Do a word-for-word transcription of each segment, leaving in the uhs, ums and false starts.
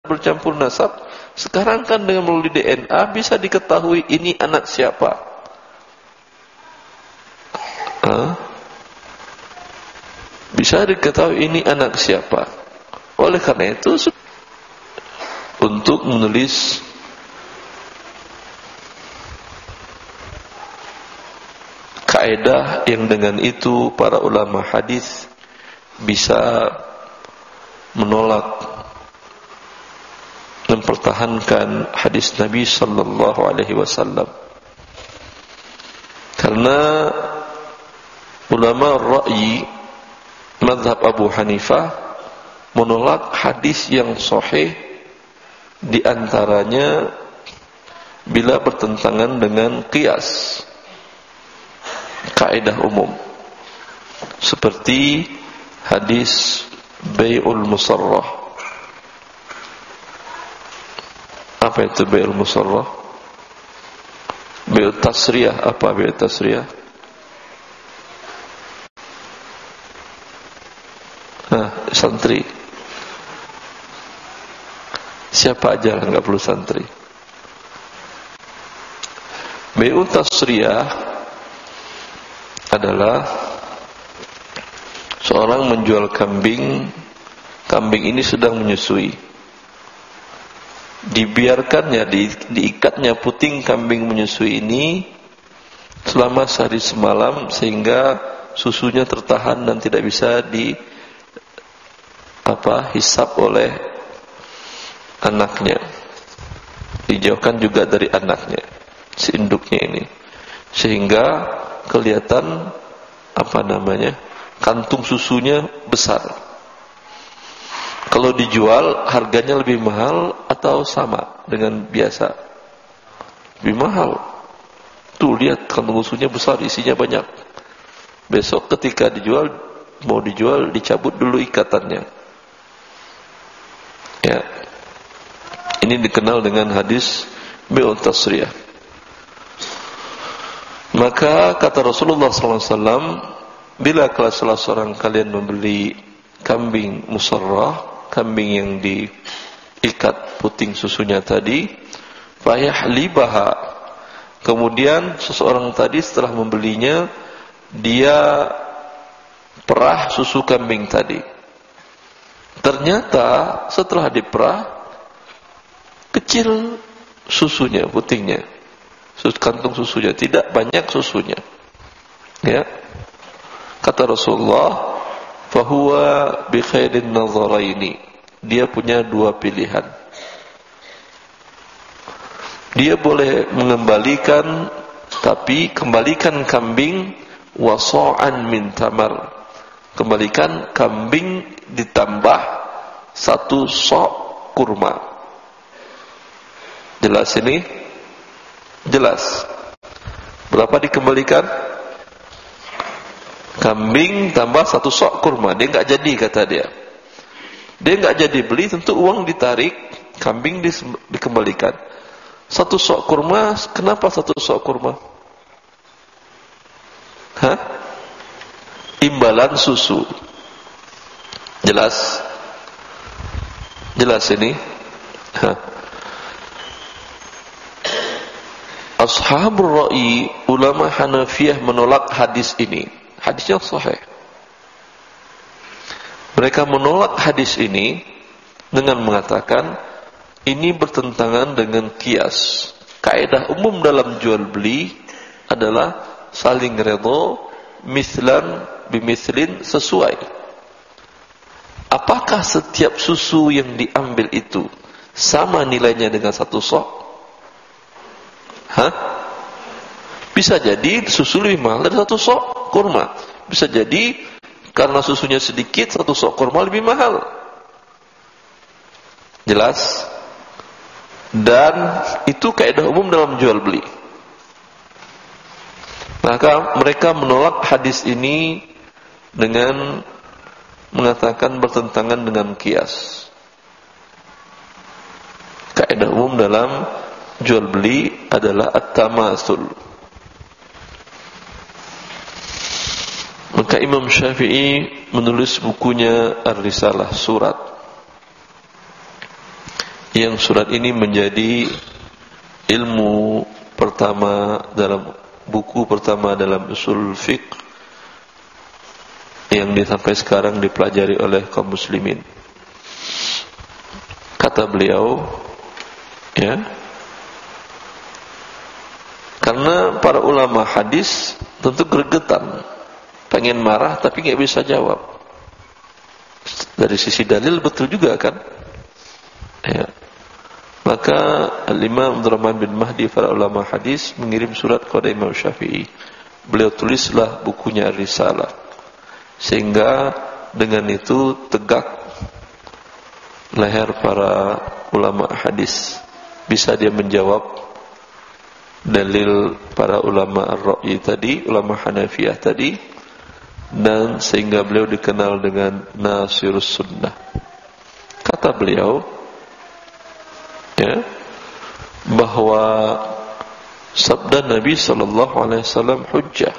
bercampur nasab. Sekarang kan dengan melalui D N A bisa diketahui ini anak siapa. Hah? Bisa diketahui ini anak siapa. Oleh karena itu, untuk menulis kaidah yang dengan itu para ulama hadis bisa menolak, mempertahankan hadis Nabi sallallahu alaihi wasallam. Karena ulama ra'yi mazhab Abu Hanifah menolak hadis yang sahih, di antaranya bila bertentangan dengan qiyas, kaidah umum, seperti hadis Bai'ul Musarrah. Apa itu Bai'ul Musarrah? Bai'ul Tasriyah. Apa Bai'ul Tasriyah? Nah, santri. Siapa aja, enggak perlu santri. Bai'ul Tasriyah adalah seorang menjual kambing. Kambing ini sedang menyusui. Dibiarkannya, di, diikatnya puting kambing menyusui ini selama sehari semalam, sehingga susunya tertahan dan tidak bisa di apa hisap oleh anaknya. Dijauhkan juga dari anaknya, si induknya ini, sehingga kelihatan apa namanya, kantung susunya besar. Kalau dijual harganya lebih mahal atau sama dengan biasa? Lebih mahal. Tuh lihat, kantung susunya besar, isinya banyak. Besok ketika dijual, mau dijual, dicabut dulu ikatannya. Ya, ini dikenal dengan hadis Bai'ul Tasriyah. Maka kata Rasulullah sallallahu alaihi wasallam, bila salah seorang kalian membeli kambing musarrah, kambing yang diikat puting susunya tadi, fayahlibaha, kemudian seseorang tadi setelah membelinya, dia perah susu kambing tadi. Ternyata setelah diperah, kecil susunya, putingnya, kantung susunya, tidak banyak susunya. Ya, kata Rasulullah, fahuwa bi khairin nazaraini, dia punya dua pilihan. Dia boleh mengembalikan, tapi kembalikan kambing wasa'an min tamar, kembalikan kambing ditambah satu sok kurma. Jelas ini? Jelas. Berapa dikembalikan? Kambing tambah satu sok kurma. Dia enggak jadi, kata dia. Dia enggak jadi beli, tentu uang ditarik, kambing dikembalikan. Satu sok kurma, kenapa satu sok kurma? Hah? Imbalan susu. Jelas? Jelas ini? Hah. Ashabur Ra'i, ulama Hanafiyah menolak hadis ini. Hadisnya sahih. Mereka menolak hadis ini dengan mengatakan ini bertentangan dengan qiyas. Kaidah umum dalam jual beli adalah saling redha, mislan bimislin, sesuai. Apakah setiap susu yang diambil itu sama nilainya dengan satu sok? Hah? Bisa jadi susu lebih mahal dari satu sok kurma. Bisa jadi karena susunya sedikit, satu sok kurma lebih mahal. Jelas? Dan itu kaidah umum dalam jual beli. Maka mereka menolak hadis ini dengan mengatakan bertentangan dengan qiyas. Kaidah umum dalam jual beli adalah at-tamatsul. Maka Imam Syafi'i menulis bukunya Ar-Risalah, surat, yang surat ini menjadi ilmu pertama dalam buku pertama dalam usul fiqh yang sampai sekarang dipelajari oleh kaum muslimin. Kata beliau, ya, karena para ulama hadis tentu gregetan, pengen marah tapi nggak bisa jawab. Dari sisi dalil betul juga kan, ya. Maka Al-Imam Abdurrahman bin Mahdi, para ulama hadis, mengirim surat kepada Imam Syafi'i. Beliau tulislah bukunya Ar-Risalah, sehingga dengan itu tegak leher para ulama hadis. Bisa dia menjawab dalil para ulama Ar-Ra'yi tadi, ulama Hanafiyah tadi, dan sehingga beliau dikenal dengan Nasirus Sunnah. Kata beliau, ya, bahwa sabda Nabi sallallahu alaihi wasallam hujjah.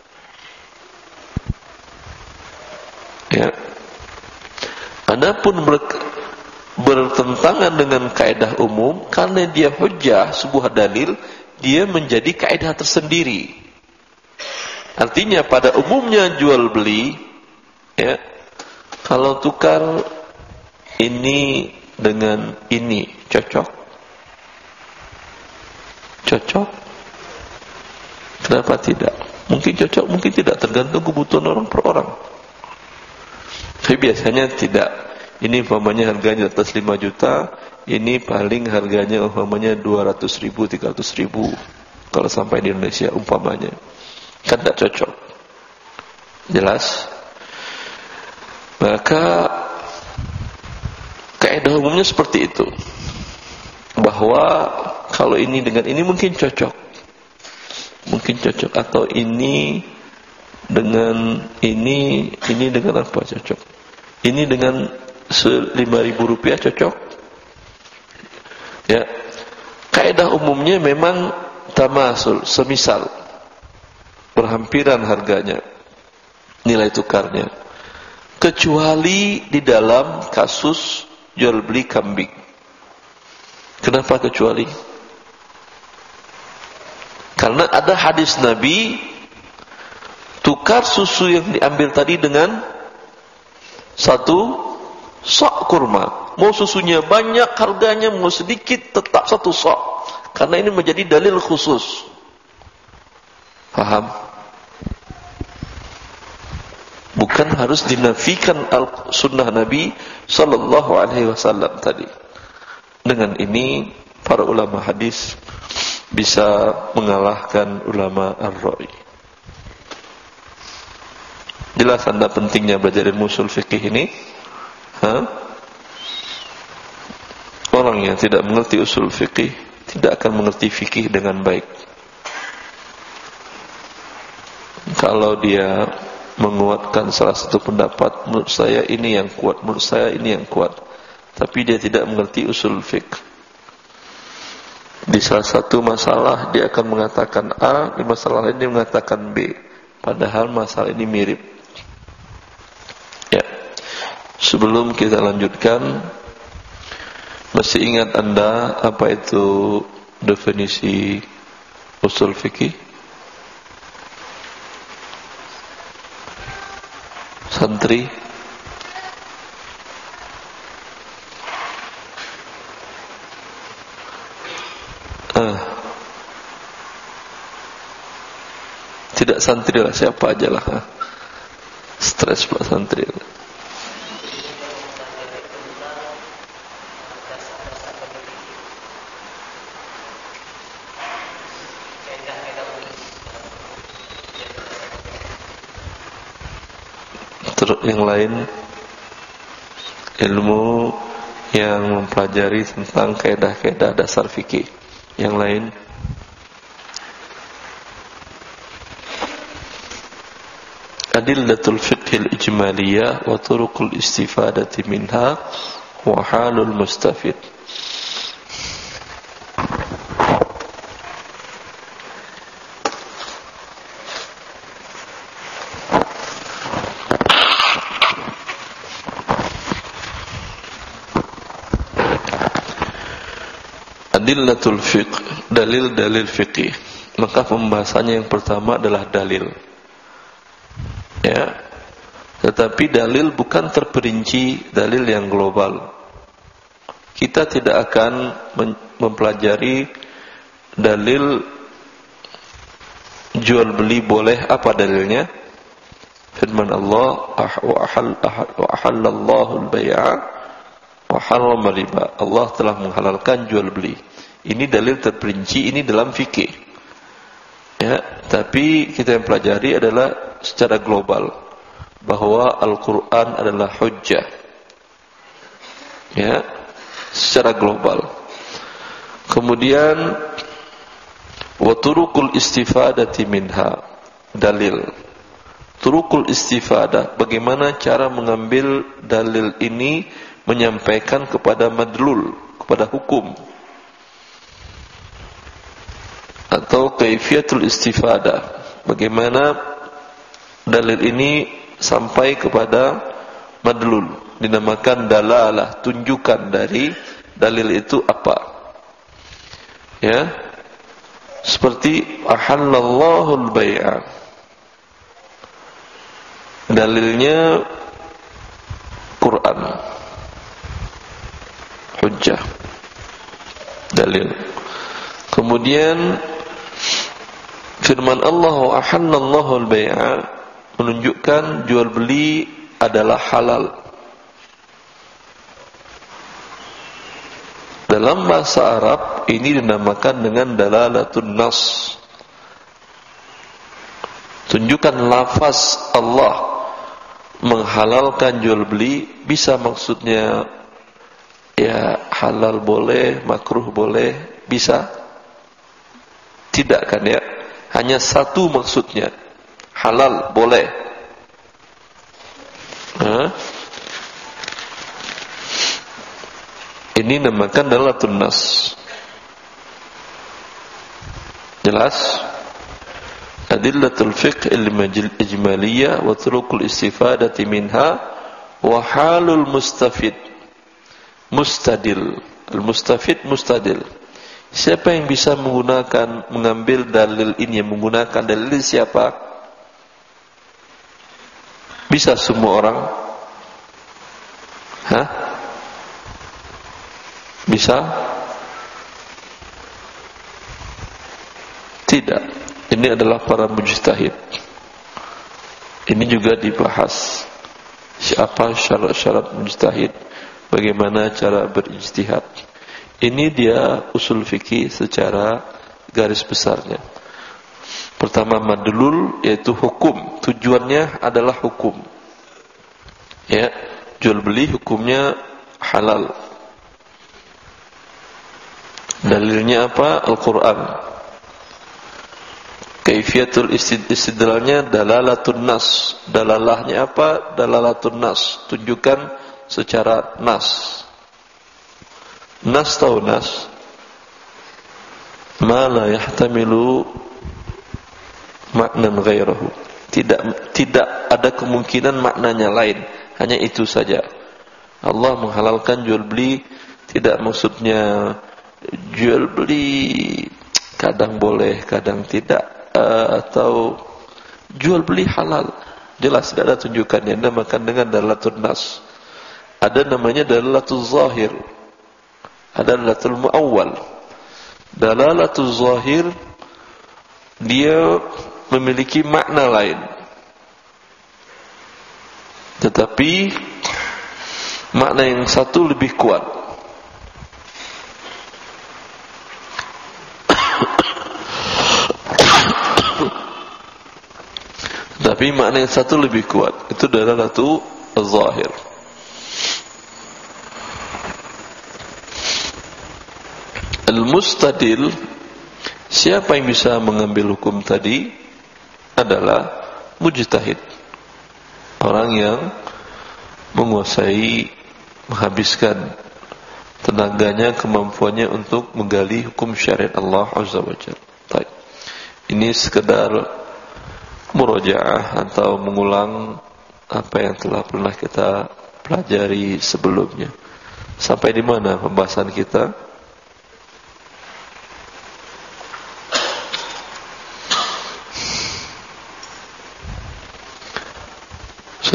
Ya. Adapun ber, bertentangan dengan kaidah umum, karena dia hujjah, sebuah dalil, dia menjadi kaidah tersendiri. Artinya pada umumnya jual beli, ya, kalau tukar ini dengan ini cocok, cocok, kenapa tidak? Mungkin cocok, mungkin tidak, tergantung kebutuhan orang per orang. Tapi biasanya tidak. Ini umpamanya harganya atas lima juta, ini paling harganya umpamanya dua ratus ribu, tiga ratus ribu kalau sampai di Indonesia umpamanya. Kan tidak cocok. Jelas? Maka kaidah umumnya seperti itu, bahwa kalau ini dengan ini mungkin cocok, mungkin cocok, atau ini dengan ini, ini dengan apa cocok, ini dengan lima ribu rupiah cocok, ya. Kaidah umumnya memang tamasul, semisal, berhampiran harganya, nilai tukarnya, kecuali di dalam kasus jual beli kambing. Kenapa kecuali? Karena ada hadis Nabi, tukar susu yang diambil tadi dengan satu sok kurma. Mau susunya banyak harganya, mau sedikit tetap satu sok. Karena ini menjadi dalil khusus. Paham? Bukan harus dinafikan al-sunnah Nabi sallallahu alaihi wasallam tadi. Dengan ini para ulama hadis bisa mengalahkan ulama ar-ra'yi. Jelas anda pentingnya belajar ilmu usul fikih ini? Ha? Orang yang tidak mengerti usul fikih tidak akan mengerti fikih dengan baik. Kalau dia menguatkan salah satu pendapat, menurut saya ini yang kuat, menurut saya ini yang kuat, tapi dia tidak mengerti usul fiqh. Di salah satu masalah dia akan mengatakan A, di masalah lain dia mengatakan B, padahal masalah ini mirip. Ya. Sebelum kita lanjutkan, masih ingat anda apa itu definisi usul fikih? Santri, ah, tidak santri lah, siapa aja lah, stres pak santri. Yang lain, ilmu yang mempelajari tentang kaidah-kaidah dasar fikih. Yang lain, adillatul fiqhil ijmaliyah wa turuqul istifadati minha wa halul mustafid. Adillatul fiqh, dalil-dalil fiqih. Maka pembahasannya yang pertama adalah dalil. Ya. Tetapi dalil bukan terperinci, dalil yang global. Kita tidak akan mempelajari dalil jual beli boleh, apa dalilnya? Firman Allah, wa ahallallahu al-bai'a wa harrama riba. Allah telah menghalalkan jual beli. Ini dalil terperinci, ini dalam fikih. Ya, tapi kita yang pelajari adalah secara global bahwa Al-Qur'an adalah hujjah. Ya, secara global. Kemudian wa turuqul istifadati minha, dalil. Turukul istifadah, bagaimana cara mengambil dalil ini menyampaikan kepada madlul, kepada hukum. Atau kaifiatul istifadah, bagaimana dalil ini sampai kepada madlul, dinamakan dalalah, tunjukan dari dalil itu apa. Ya, seperti ahallallahu al-bai'a, dalilnya Quran, hujjah, dalil. Kemudian firman Allah wa ahallallahu al-bai'a menunjukkan jual beli adalah halal. Dalam bahasa Arab ini dinamakan dengan dalalatun nas, tunjukkan lafaz Allah menghalalkan jual beli, bisa maksudnya ya halal boleh, makruh boleh, bisa. Tidak kan ya? Hanya satu maksudnya, halal boleh. Hah? Ini namakan dalalatun nas. Jelas? Adillatul fiqh al-ijmaliyah wa turuqul istifadati minha wa halul mustafid. Mustadil. Al-mustafid mustadil. Siapa yang bisa menggunakan, mengambil dalil ini, menggunakan dalil ini siapa? Bisa semua orang? Hah? Bisa? Tidak. Ini adalah para mujtahid. Ini juga dibahas. Siapa syarat-syarat mujtahid? Bagaimana cara berijtihad? Ini dia usul fikih secara garis besarnya. Pertama madlul, yaitu hukum. Tujuannya adalah hukum. Ya, jual beli hukumnya halal. Dalilnya apa? Al-Quran. Kaifiatul istidlalnya dalalatun nas. Dalalahnya apa? Dalalatun nas. Tunjukkan secara nas. Nas tahu nas? Ma la yahtamilu maknan ghairahu. Tidak tidak ada kemungkinan maknanya lain. Hanya itu saja. Allah menghalalkan jual beli, tidak maksudnya jual beli kadang boleh, kadang tidak. Uh, atau jual beli halal, jelas tidak ada tunjukannya. Namakan dengan dalalatun nas. Ada namanya dalalatul zahir, ada dalalatul muawwal. Dalalatul zahir dia memiliki makna lain, tetapi makna yang satu lebih kuat. Tapi makna yang satu lebih kuat. Itu dalalatu az-zahir. Al-mustadil, siapa yang bisa mengambil hukum tadi? Adalah mujtahid. Orang yang menguasai, menghabiskan tenaganya, kemampuannya untuk menggali hukum syariat Allah Azza wa Jalla. Baik. Ini sekedar murajaah atau mengulang apa yang telah pernah kita pelajari sebelumnya. Sampai di mana pembahasan kita?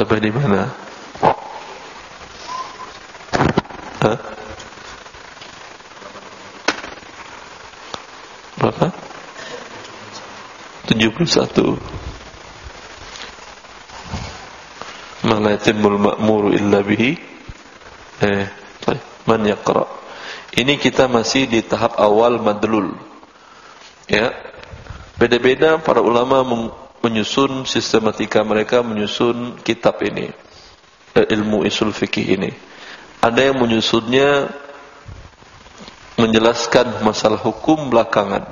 Sampai di mana? Hah? Berapa? tujuh puluh satu. Ma la yatimul ma'muru illa bihi. Eh, man yaqra. Ini kita masih di tahap awal madlul. Ya. Beda-beda para ulama menyusun sistematika mereka menyusun kitab ini. Ilmu usul fikih ini. Ada yang menyusunnya menjelaskan masalah hukum belakangan.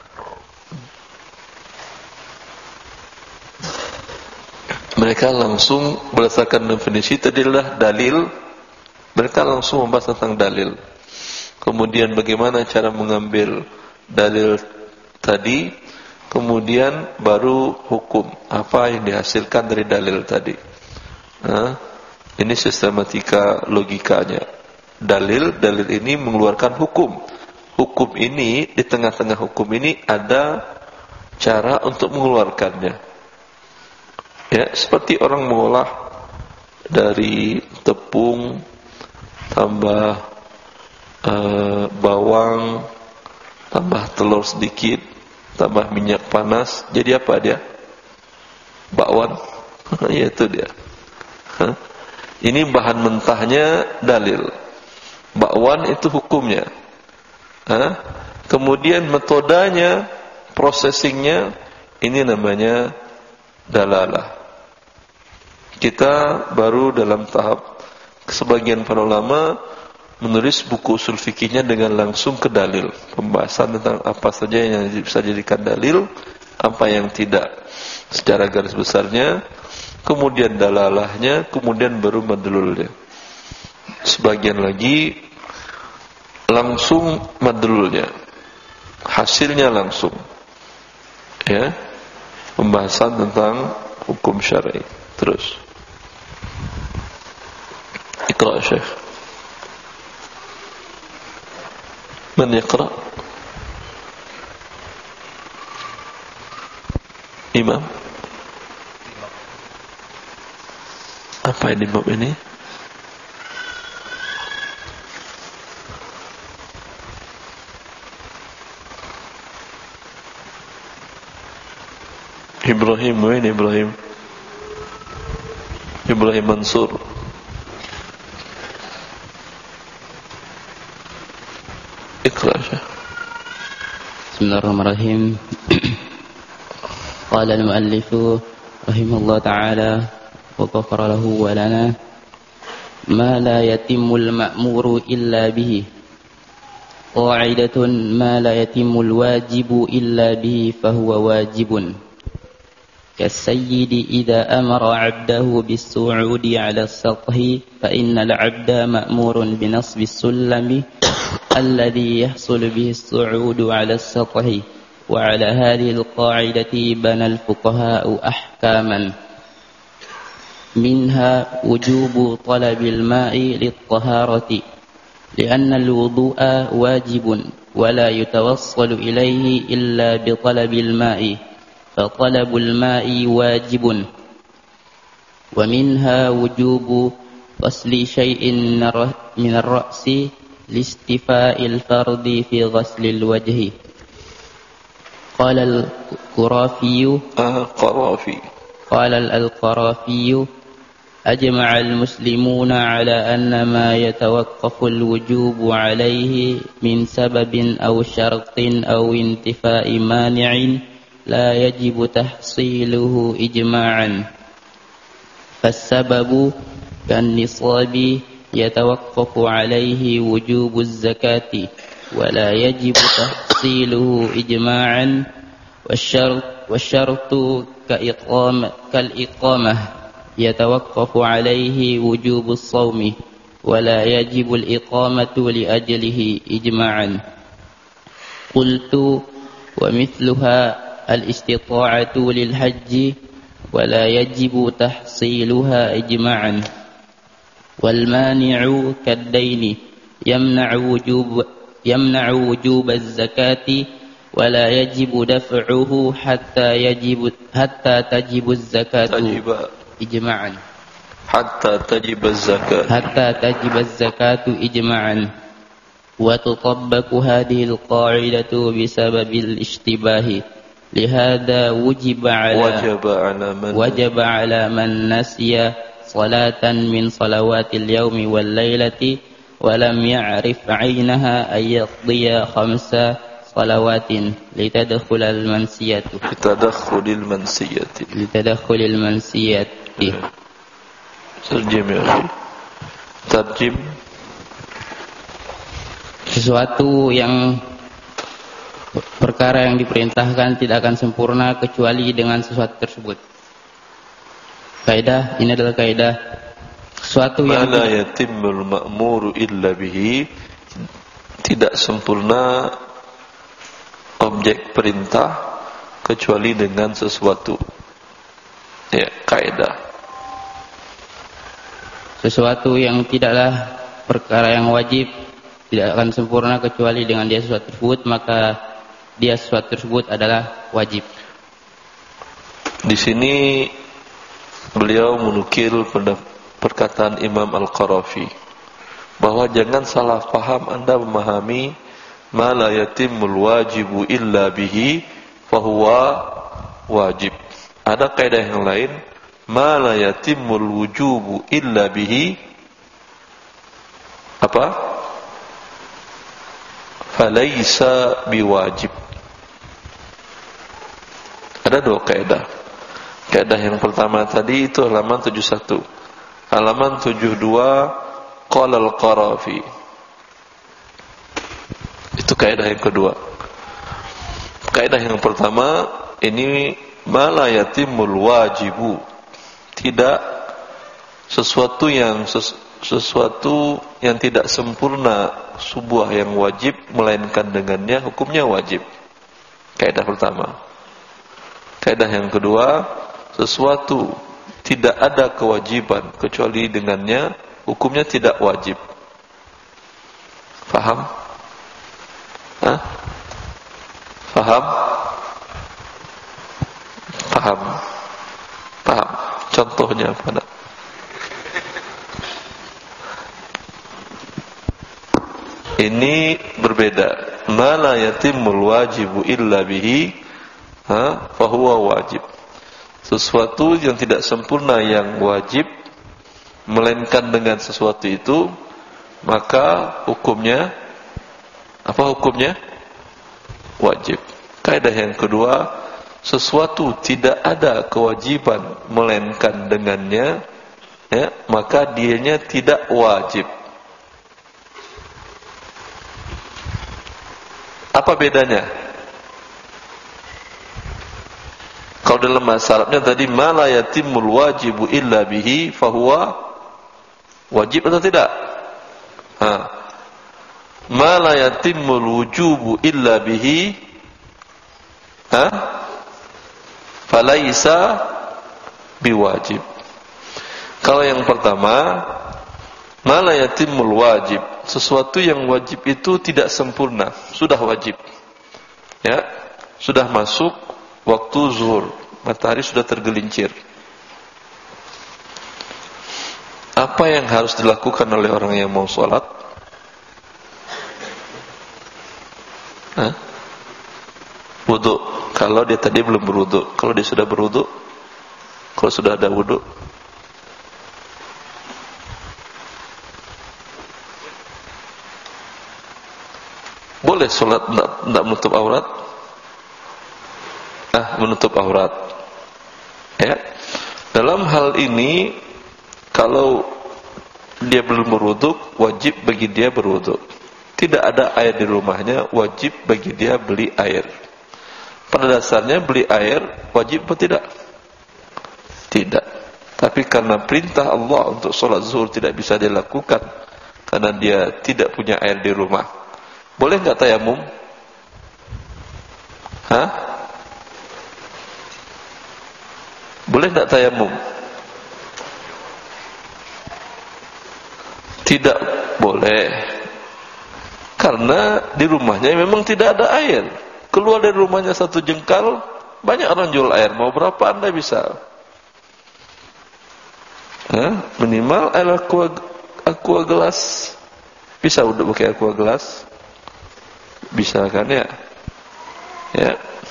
Mereka langsung berdasarkan definisi tadi adalah dalil. Mereka langsung membahas tentang dalil. Kemudian bagaimana cara mengambil dalil tadi, kemudian baru hukum apa yang dihasilkan dari dalil tadi. Nah, ini sistematika logikanya. Dalil, dalil ini mengeluarkan hukum. Hukum ini, di tengah-tengah hukum ini ada cara untuk mengeluarkannya. Ya, seperti orang mengolah dari tepung tambah uh, bawang, tambah telur sedikit, tambah minyak panas, jadi apa dia? Bakwan. Ya itu dia. Hah? Ini bahan mentahnya dalil. Bakwan itu hukumnya. Hah? Kemudian metodanya, processingnya, ini namanya dalalah. Kita baru dalam tahap sebagian para ulama menulis buku usul fikihnya dengan langsung ke dalil, pembahasan tentang apa saja yang bisa dijadikan dalil, apa yang tidak secara garis besarnya, kemudian dalalahnya, kemudian baru madlulnya. Sebagian lagi langsung madlulnya, hasilnya langsung, ya, pembahasan tentang hukum syar'i. Terus Iqra' Syekh. Man yaqra'? Imam. Apa ini bab ini? Ibrahim, mana Ibrahim? Ibrahim Mansur. Iqra' Syekh. Bismillahirrahmanirrahim. Qala al-muallif rahimahullah ta'ala wa ghafara lahu wa lana ma la yatimul ma'muru illa bihi qa'idatun ma la yatimul wajibu illa bihi fahuwa wajibun كالسيد إذا أمر عبده بالصعود على السطح فإن العبد مأمور بنصب السلم الذي يحصل به الصعود على السطح وعلى هذه القاعدة بنى الفقهاء أحكاما منها وجوب طلب الماء للطهارة لأن الوضوء واجب ولا يتوصل إليه إلا بطلب الماء فطلب الماء واجب ومنها وجوب غسل شيء من الرأس لاستفاء الفرد في غسل الوجه قال القرافي القرافي قال القرافي أجمع المسلمون على أن ما يتوقف الوجوب عليه من سبب أو شرط أو انتفاء مانع لا يجب تحصيله إجماعا فالسبب كالنصاب يتوقف عليه وجوب الزكاة ولا يجب تحصيله إجماعا والشرط, والشرط كإقامة, كالإقامة يتوقف عليه وجوب الصوم ولا يجب الإقامة لأجله إجماعا قلت ومثلها الاستطاعة للحج ولا يجب تحصيلها إجماعا والمانع كالدين يمنع وجوب يمنع وجوب الزكاة ولا يجب دفعه حتى يجب حتى تجب الزكاة تجب إجماعا hatta tajib az-zakat hatta tajib az-zakatu ijma'an wa tutabbaku hadhihi al-qa'idatu bisababil ishtibahi lihada wujiba ala wajaba ala man wajaba ala man nasiya salatan min salawatil yawmi wal lailati wa lam ya'rif 'ainaha ay yaqdiya khamsa salawatin litadkhulal mansiyatu litadakhulil mansiyati litadakhulil mansiyati. Tarjim ya akhi. Tarjim sesuatu yang perkara yang diperintahkan tidak akan sempurna kecuali dengan sesuatu tersebut. Kaidah ini adalah kaidah sesuatu yang la yatimmul ma'muru illa bihi, tidak sempurna objek perintah kecuali dengan sesuatu. Ya, kaidah. Sesuatu yang tidaklah perkara yang wajib tidak akan sempurna kecuali dengan dia sesuatu tersebut, maka dia sesuatu tersebut adalah wajib. Di sini beliau menukil perkataan Imam Al-Qarafi bahwa jangan salah paham Anda memahami ma la yatimul wajibu illa bihi fahuwa wajib. Ada kaidah yang lain, ma la yatimul wujubu illa bihi apa? Falaysa biwajib. Ada dua kaidah. Kaidah yang pertama tadi itu halaman tujuh puluh satu. Halaman tujuh puluh dua qala al-Qarafi. Itu kaidah yang kedua. Kaidah yang pertama ini ma la yatimul wajibu. Tidak sesuatu yang ses, sesuatu yang tidak sempurna sebuah yang wajib melainkan dengannya hukumnya wajib. Kaidah pertama. Kaidah yang kedua, sesuatu tidak ada kewajiban kecuali dengannya hukumnya tidak wajib. Faham? Hah? Faham? Paham? Paham? Contohnya apa nak? Ini berbeda. Ma la yatimul wajibu illa bihi, ha, fahuwa wajib. Sesuatu yang tidak sempurna yang wajib melainkan dengan sesuatu itu, maka hukumnya apa hukumnya? Wajib. Kaidah yang kedua, sesuatu tidak ada kewajiban melainkan dengannya, ya, maka dianya tidak wajib. Apa bedanya? Kalau dalam bahasa Arabnya tadi ma la yatimul wajibu illa bihi fahuwa wajib atau tidak? Ha. Ma la yatimul wujubu illa bihi, ha? Falaisa biwajib. Kalau yang pertama, ma la yatimul wajib, sesuatu yang wajib itu tidak sempurna, sudah wajib. Ya, sudah masuk waktu zuhur, matahari sudah tergelincir. Apa yang harus dilakukan oleh orang yang mau sholat? Hah? Wudu. Kalau dia tadi belum berwudu, kalau dia sudah berwudu, kalau sudah ada wudu, boleh sholat tidak menutup aurat? Ah, menutup aurat. Ya. Dalam hal ini, kalau dia belum berwudu, wajib bagi dia berwudu. Tidak ada air di rumahnya, wajib bagi dia beli air. Pada dasarnya beli air wajib atau tidak? Tidak. Tapi karena perintah Allah untuk sholat zuhur tidak bisa dilakukan karena dia tidak punya air di rumah, boleh nggak tayamum? Hah? Boleh nggak tayamum? Tidak boleh. Karena di rumahnya memang tidak ada air. Keluar dari rumahnya satu jengkal, banyak orang jual air. Mau berapa Anda bisa? Hah? Minimal air aqua, aqua gelas. Bisa udah pakai aqua gelas? Bisa kan ya? Ya.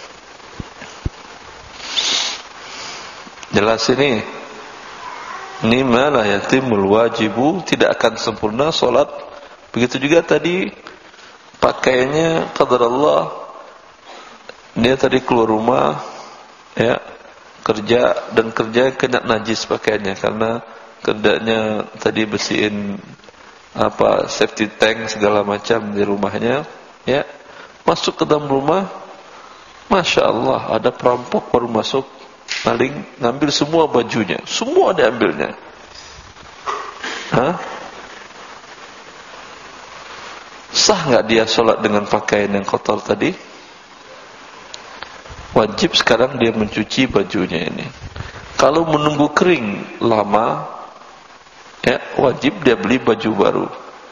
Jelas ini. Ini mana yatimul wajibu, tidak akan sempurna solat. Begitu juga tadi pakaiannya qadarullah, dia tadi keluar rumah ya, kerja dan kerja kena najis pakaiannya karena kerjanya tadi bersihin apa safety tank segala macam di rumahnya ya. Masuk ke dalam rumah, masya Allah ada perampok baru masuk, maling ngambil semua bajunya, semua diambilnya. Hah? Sah nggak dia sholat dengan pakaian yang kotor tadi? Wajib sekarang dia mencuci bajunya ini. Kalau menunggu kering lama, ya wajib dia beli baju baru.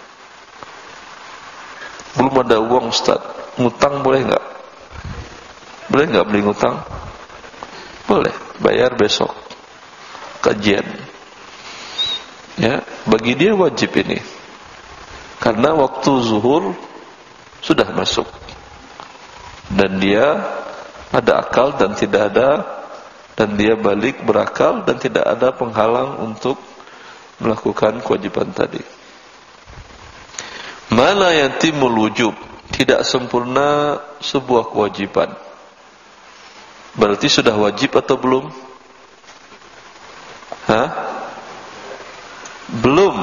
Belum ada uang Ustaz, ngutang boleh nggak? Boleh nggak beli ngutang? Boleh, bayar besok kajian. Ya, bagi dia wajib ini. Karena waktu zuhur sudah masuk. Dan dia ada akal dan tidak ada, dan dia balik berakal dan tidak ada penghalang untuk melakukan kewajiban tadi. Mana yatimul wujub, tidak sempurna sebuah kewajiban. Berarti sudah wajib atau belum? Hah? Belum.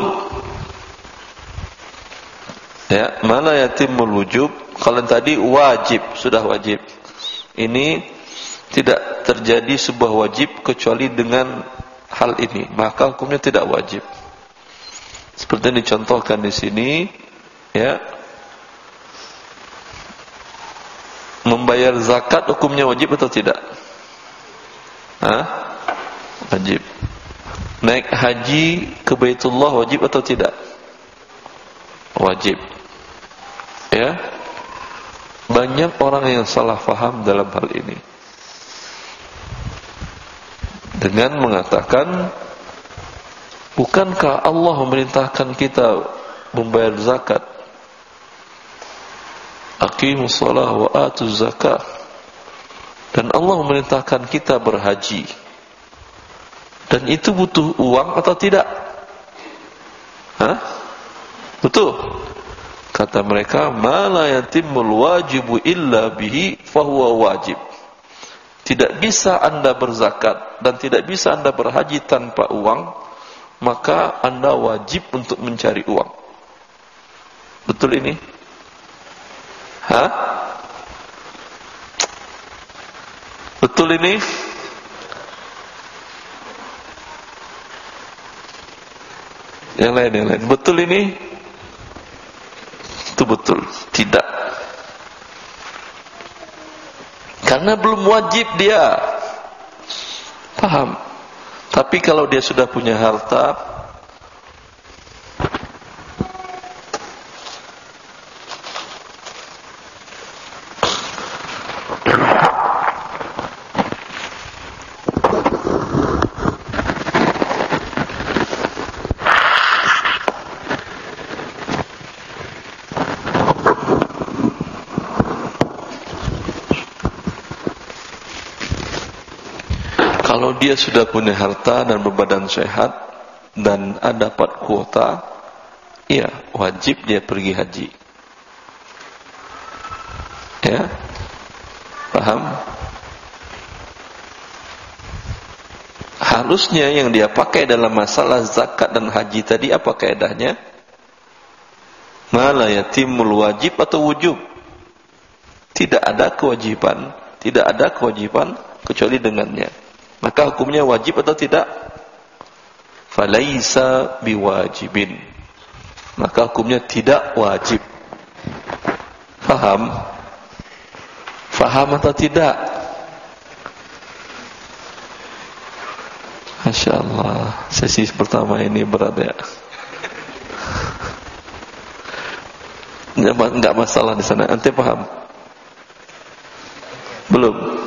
Ya, mana yatimul wujub? Kalau tadi wajib, sudah wajib. Ini tidak terjadi sebuah wajib kecuali dengan hal ini, maka hukumnya tidak wajib. Seperti yang dicontohkan di sini, ya. Membayar zakat hukumnya wajib atau tidak? Hah? Wajib. Naik haji ke Baitullah wajib atau tidak? Wajib. Ya. Banyak orang yang salah faham dalam hal ini. Dengan mengatakan, bukankah Allah memerintahkan kita membayar zakat? Aqimus shalah wa atuz zakah. Dan Allah memerintahkan kita berhaji. Dan itu butuh uang atau tidak? Hah? Betul. Kata mereka, ma la yatimul wajibu illa bihi fahuwa wajib. Tidak bisa Anda berzakat dan tidak bisa Anda berhaji tanpa uang, maka Anda wajib untuk mencari uang. Betul ini? Hah? Betul ini? Yang lain, yang lain. Betul ini? Itu betul. Tidak. Karena belum wajib dia. Paham? Tapi kalau dia sudah punya harta, kalau dia sudah punya harta dan berbadan sehat dan dapat kuota, ya wajib dia pergi haji. Ya, paham? Harusnya yang dia pakai dalam masalah zakat dan haji tadi apa kaedahnya? Ma la yatimul wajib atau wujub? Tidak ada kewajiban, tidak ada kewajiban kecuali dengannya. Maka hukumnya wajib atau tidak? Falaisa biwajibin. Maka hukumnya tidak wajib. Faham? Faham atau tidak? Masya Allah, sesi pertama ini berat ya. Enggak masalah di sana. Ente paham? Belum?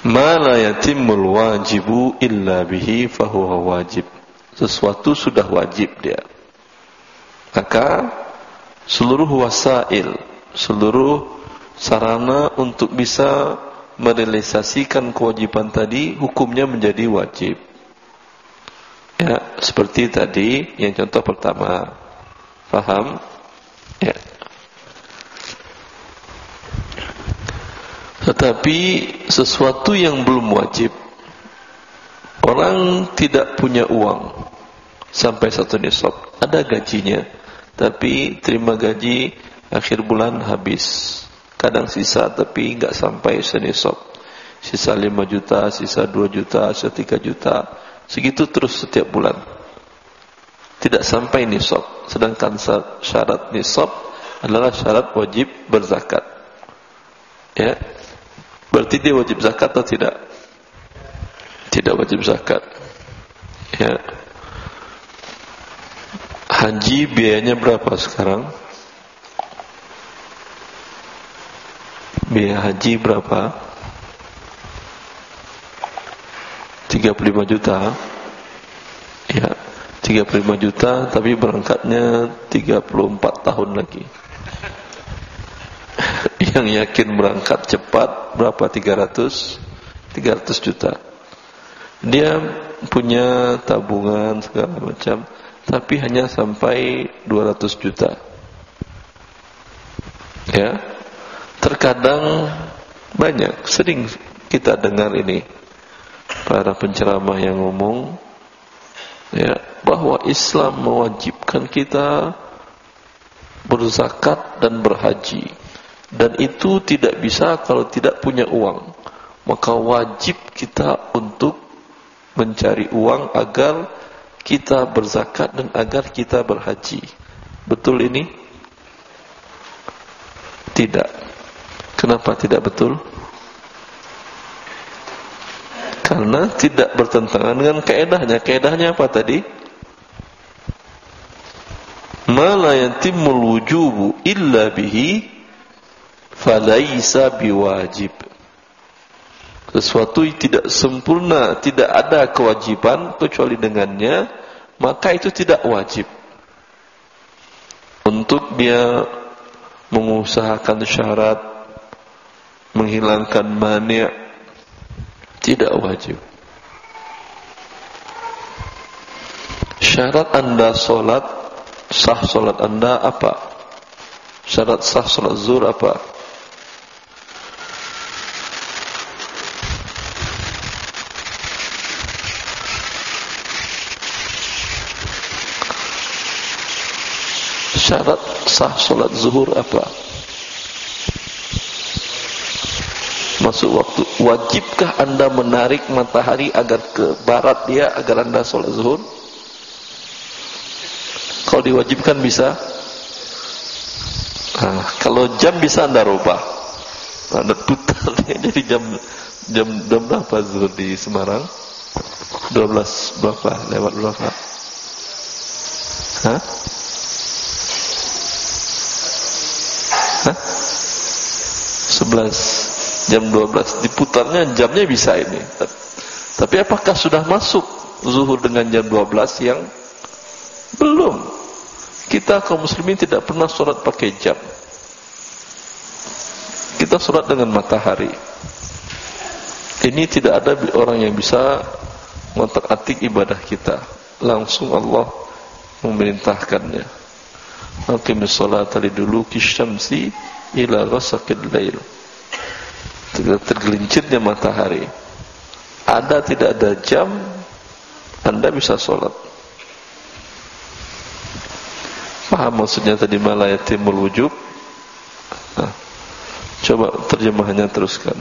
Ma la yatimmul wajibu illa bihi fahuwa wajib. Sesuatu sudah wajib dia, maka seluruh wasail, seluruh sarana untuk bisa merealisasikan kewajiban tadi, hukumnya menjadi wajib. Ya, seperti tadi yang contoh pertama. Faham? Ya. Tetapi sesuatu yang belum wajib, orang tidak punya uang sampai satu nisab, ada gajinya, tapi terima gaji akhir bulan habis, kadang sisa tapi enggak sampai senisab, sisa lima juta, sisa dua juta, sisa tiga juta, segitu terus setiap bulan, tidak sampai nisab. Sedangkan syarat nisab adalah syarat wajib berzakat. Ya, berarti dia wajib zakat atau tidak? Tidak wajib zakat. Ya. Haji biayanya berapa sekarang? Biaya haji berapa? tiga puluh lima juta. Ya, tiga puluh lima juta, tapi berangkatnya tiga puluh empat tahun lagi. Yang yakin berangkat cepat berapa? tiga ratus juta. Dia punya tabungan segala macam, tapi hanya sampai dua ratus juta. Ya, terkadang banyak, sering kita dengar ini para penceramah yang ngomong, ya, bahwa Islam mewajibkan kita berzakat dan berhaji, dan itu tidak bisa kalau tidak punya uang. Maka wajib kita untuk mencari uang agar kita berzakat dan agar kita berhaji. Betul ini? Tidak. Kenapa tidak betul? Karena tidak bertentangan dengan kaedahnya. Kaedahnya apa tadi? Ma la yatimul wujubu illa bihi falaisa biwajib. Sesuatu yang tidak sempurna, tidak ada kewajiban kecuali dengannya, maka itu tidak wajib. Untuk dia mengusahakan syarat, menghilangkan mani', tidak wajib. Syarat anda solat, sah solat anda apa? Syarat sah solat zuhur apa? Syarat sah solat zuhur apa? Masuk waktu. Wajibkah anda menarik matahari agar ke barat dia, agar anda solat zuhur? Kalau diwajibkan bisa. Nah, kalau jam bisa anda rubah, anda putar dia. Jadi jam jam jam berapa zuhur di Semarang? dua belas berapa? Lewat berapa? Hah? Hah? sebelas, jam dua belas, diputarnya jamnya bisa ini. Tapi apakah sudah masuk zuhur dengan jam dua belas yang belum? Kita kaum muslimin tidak pernah sholat pakai jam. Kita sholat dengan matahari. Ini tidak ada orang yang bisa ngotak-atik ibadah kita. Langsung Allah memerintahkannya. Aqimis sholata liduluki syamsi ila ghasaqil lail. Tergelincirnya matahari. Ada tidak ada jam, anda bisa sholat. Paham maksudnya tadi ma la yatimul wujub? Nah, coba terjemahannya teruskan.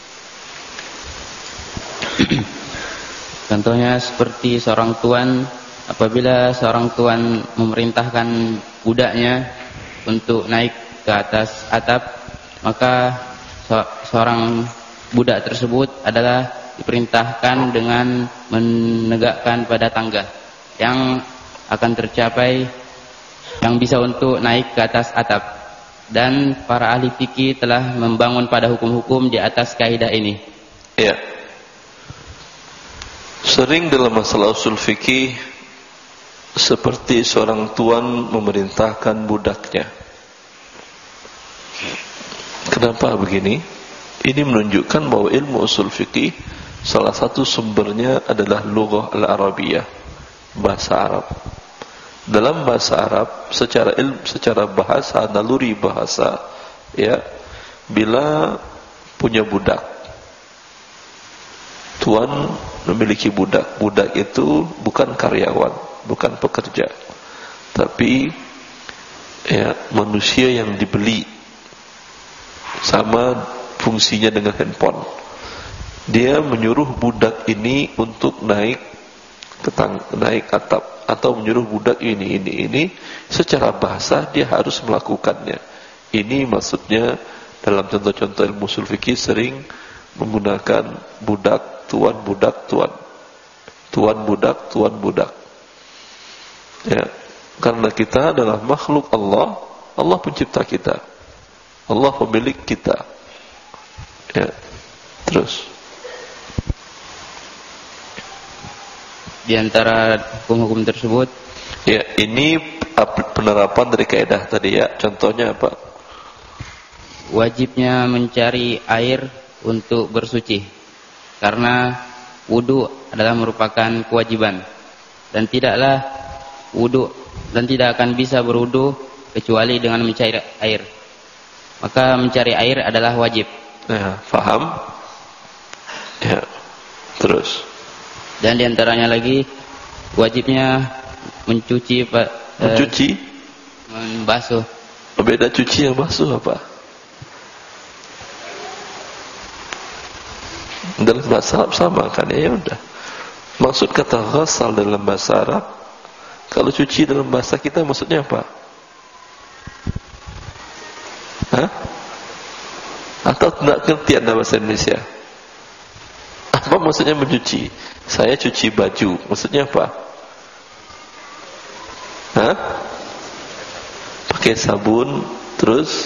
Contohnya seperti seorang tuan, apabila seorang tuan memerintahkan budaknya untuk naik ke atas atap, maka seorang budak tersebut adalah diperintahkan dengan menegakkan pada tangga yang akan tercapai, yang bisa untuk naik ke atas atap. Dan para ahli fikih telah membangun pada hukum-hukum di atas kaidah ini. Ya. Sering dalam masalah usul fikih seperti seorang tuan memerintahkan budaknya. Kenapa begini? Ini menunjukkan bahwa ilmu usul fikih salah satu sumbernya adalah lughah al-arabiyah, bahasa Arab. Dalam bahasa Arab, secara ilmu, secara bahasa, naluri bahasa, ya, bila punya budak, tuan memiliki budak, budak itu bukan karyawan, bukan pekerja, tapi ya manusia yang dibeli, sama fungsinya dengan handphone. Dia menyuruh budak ini untuk naik ke tang- naik atap, atau menyuruh budak ini ini ini secara bahasa dia harus melakukannya. Ini maksudnya dalam contoh-contoh ilmu ushul fikih sering menggunakan budak, tuan, budak, tuan, tuan, budak, tuan, budak. Ya, karena kita adalah makhluk Allah, Allah pencipta kita, Allah pemilik kita. Ya, terus di antara hukum-hukum tersebut, ya, ini penerapan dari kaidah tadi ya. Contohnya apa? Wajibnya mencari air untuk bersuci, karena wudu adalah merupakan kewajiban, dan tidaklah wudu dan tidak akan bisa berwudu kecuali dengan mencari air. Maka mencari air adalah wajib. Ya, faham? Ya, terus. Dan diantaranya lagi wajibnya mencuci, mencuci, eh, membasuh. Beda cuci yang basuh apa? Dalam bahasa Arab sama kan? Ya udah. Maksud kata ghasal dalam bahasa Arab, kalau cuci dalam bahasa kita maksudnya apa? Hah? Atau tidak ngerti Anda bahasa Indonesia? Apa maksudnya mencuci? Saya cuci baju, maksudnya apa? Hah? Pakai sabun, terus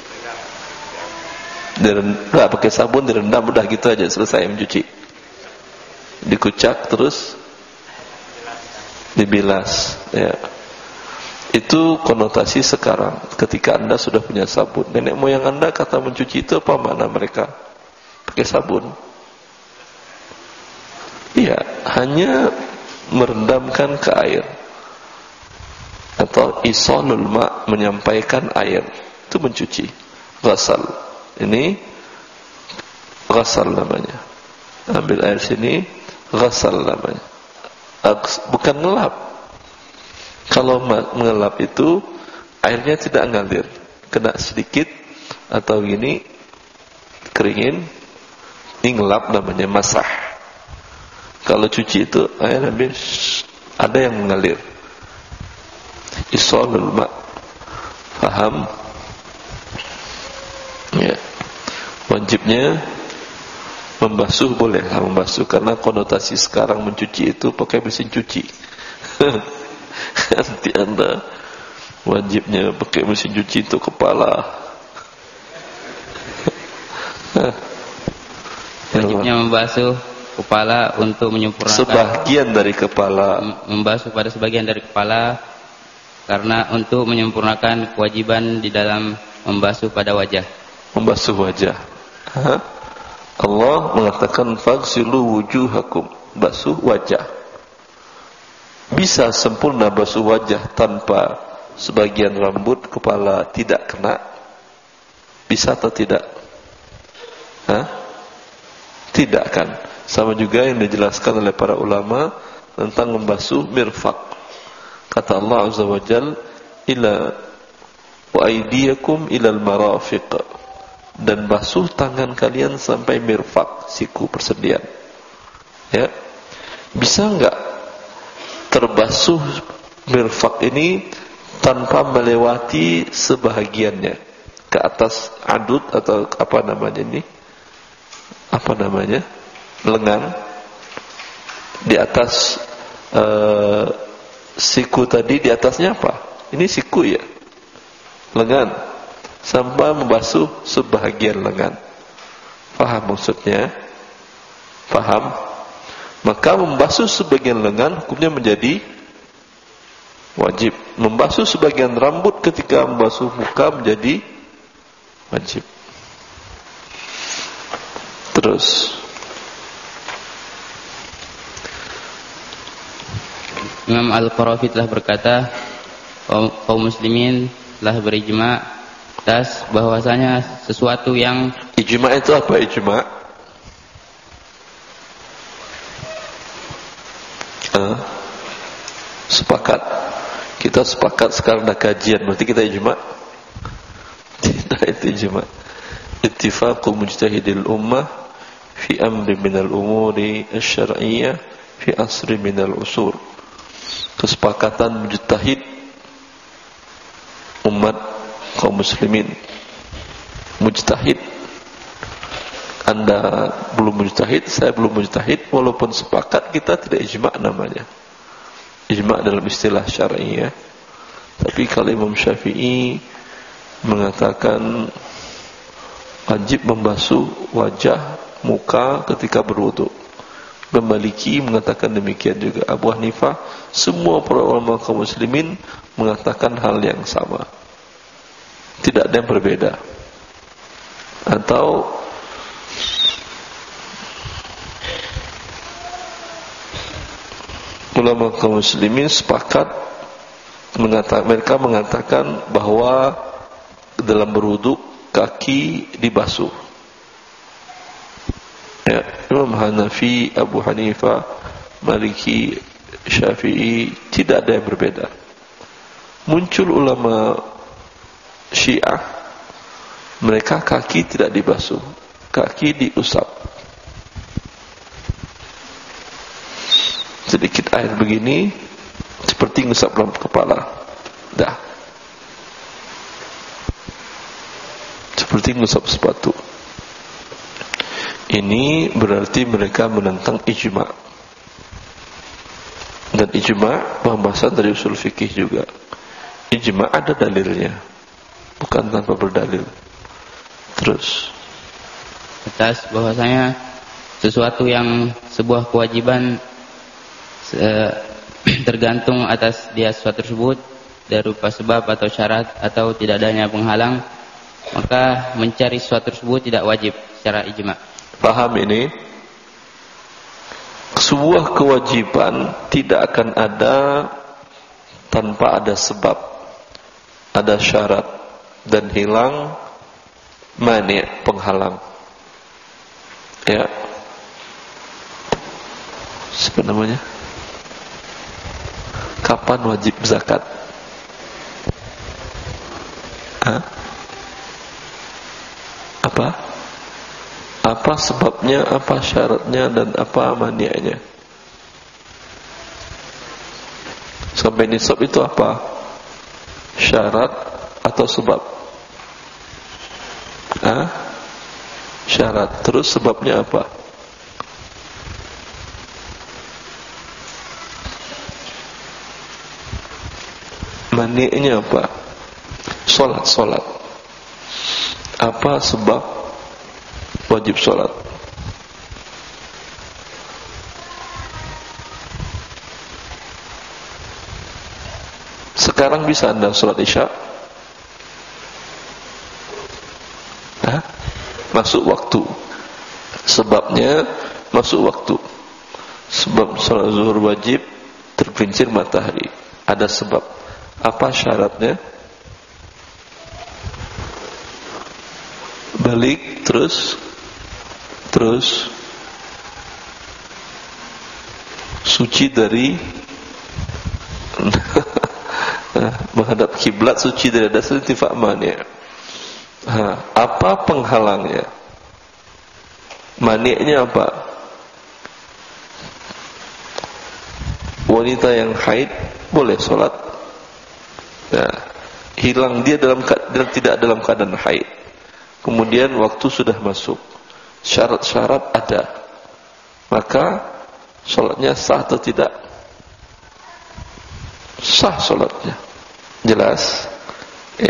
direndam, pakai sabun direndam, udah gitu aja selesai mencuci. Dikucak terus dibilas, ya. Itu konotasi sekarang. Ketika Anda sudah punya sabun, nenek moyang Anda kata mencuci itu apa makna mereka? Pakai sabun. Iya, hanya merendamkan ke air, atau isalul ma', menyampaikan air, itu mencuci. Ghasal, ini ghasal namanya. Ambil air sini, ghasal namanya. Bukan ngelap. Kalau mengelap itu airnya tidak ngalir, kena sedikit atau gini keringin, ini ngelap namanya masah. Kalau cuci itu air ambil, ada yang mengalir, isalul ma'. Paham? Ya. Wajibnya membasuh, boleh lah membasuh, karena konotasi sekarang mencuci itu pakai mesin cuci. Nanti Anda wajibnya pakai mesin cuci itu kepala. Wajibnya membasuh kepala untuk menyempurnakan sebagian dari kepala, membasuh pada sebagian dari kepala, karena untuk menyempurnakan kewajiban di dalam membasuh pada wajah. Membasuh wajah. Hah? Allah mengatakan faghsilu wujuhakum, basuh wajah. Bisa sempurna basuh wajah tanpa sebagian rambut kepala tidak kena? Bisa atau tidak? Hah? Tidak kan? Sama juga yang dijelaskan oleh para ulama tentang membasuh mirfaq. Kata Allah Azza wa Jal, ila wa aydiyakum ilal marafiq, dan basuh tangan kalian sampai mirfaq, siku persendian. Ya, bisa enggak terbasuh mirfaq ini tanpa melewati sebahagiannya ke atas adud atau apa namanya ini? Apa namanya? Lengan. Di atas uh, siku tadi, di atasnya apa? Ini siku ya, lengan, sampai membasuh sebahagian lengan. Paham maksudnya? Paham? Maka membasuh sebagian lengan hukumnya menjadi wajib. Membasuh sebagian rambut ketika membasuh muka menjadi wajib. Terus Imam Al-Qarafi telah berkata, kaum muslimin telah berijma' atas bahwasanya sesuatu yang ijma' itu apa ijma'? Uh, sepakat. Kita sepakat sekarang ada kajian, berarti kita ijma'? Tidak, itu ijma'. Ittifaqu mujtahidil ummah fi amri minal umuri asy-syar'iyyah fi asri minal usur. Kesepakatan mujtahid umat kaum muslimin. Mujtahid, Anda belum mujtahid, saya belum mujtahid, walaupun sepakat kita tidak ijma' namanya. Ijma' dalam istilah syar'i ya. Tapi kalau Imam Syafi'i mengatakan wajib membasuh wajah, muka ketika berwudu. Imam Maliki mengatakan demikian juga. Abu Hanifah, semua para ulama kaum muslimin mengatakan hal yang sama. Tidak ada yang berbeda. Atau ulama kaum muslimin sepakat mengatakan, mereka mengatakan bahwa dalam berwudu kaki dibasuh. Ya, Imam Hanafi, Abu Hanifah, Maliki, Syafi'i tidak ada yang berbeda. Muncul ulama Syiah, mereka kaki tidak dibasuh, kaki diusap. Sedikit air begini seperti ngusap dalam kepala. Dah. Seperti ngusap sepatu. Ini berarti mereka menentang ijma'. Dan ijma' pembahasan dari usul fikih juga. Ijma' ada dalilnya, bukan tanpa berdalil. Terus atas bahwasanya sesuatu yang sebuah kewajiban tergantung atas dia sesuatu tersebut dari rupa sebab atau syarat atau tidak adanya penghalang, maka mencari sesuatu tersebut tidak wajib secara ijma'. Paham ini? Sebuah kewajiban tidak akan ada tanpa ada sebab, ada syarat, dan hilang mani', penghalang. Ya. Siapa namanya? Kapan wajib zakat? Hah? Apa? Apa sebabnya, apa syaratnya, dan apa mani'nya? Sampai nisab itu apa? Syarat atau sebab? Hah? Syarat. Terus sebabnya apa? Mani'nya apa? Solat, solat. Apa sebab wajib solat? Sekarang bisa Anda solat isya? Hah? Masuk waktu. Sebabnya masuk waktu. Sebab solat zuhur wajib tergelincir matahari. Ada sebab. Apa syaratnya? Balik terus terus suci dari menghadap kiblat, suci dari dasar intifak mani'. Ha, apa penghalangnya? Mani'nya apa? Wanita yang haid boleh solat. Nah, hilang dia dalam keadaan, tidak dalam keadaan haid. Kemudian waktu sudah masuk, syarat-syarat ada, maka solatnya sah atau tidak? Sah solatnya. Jelas? Ya.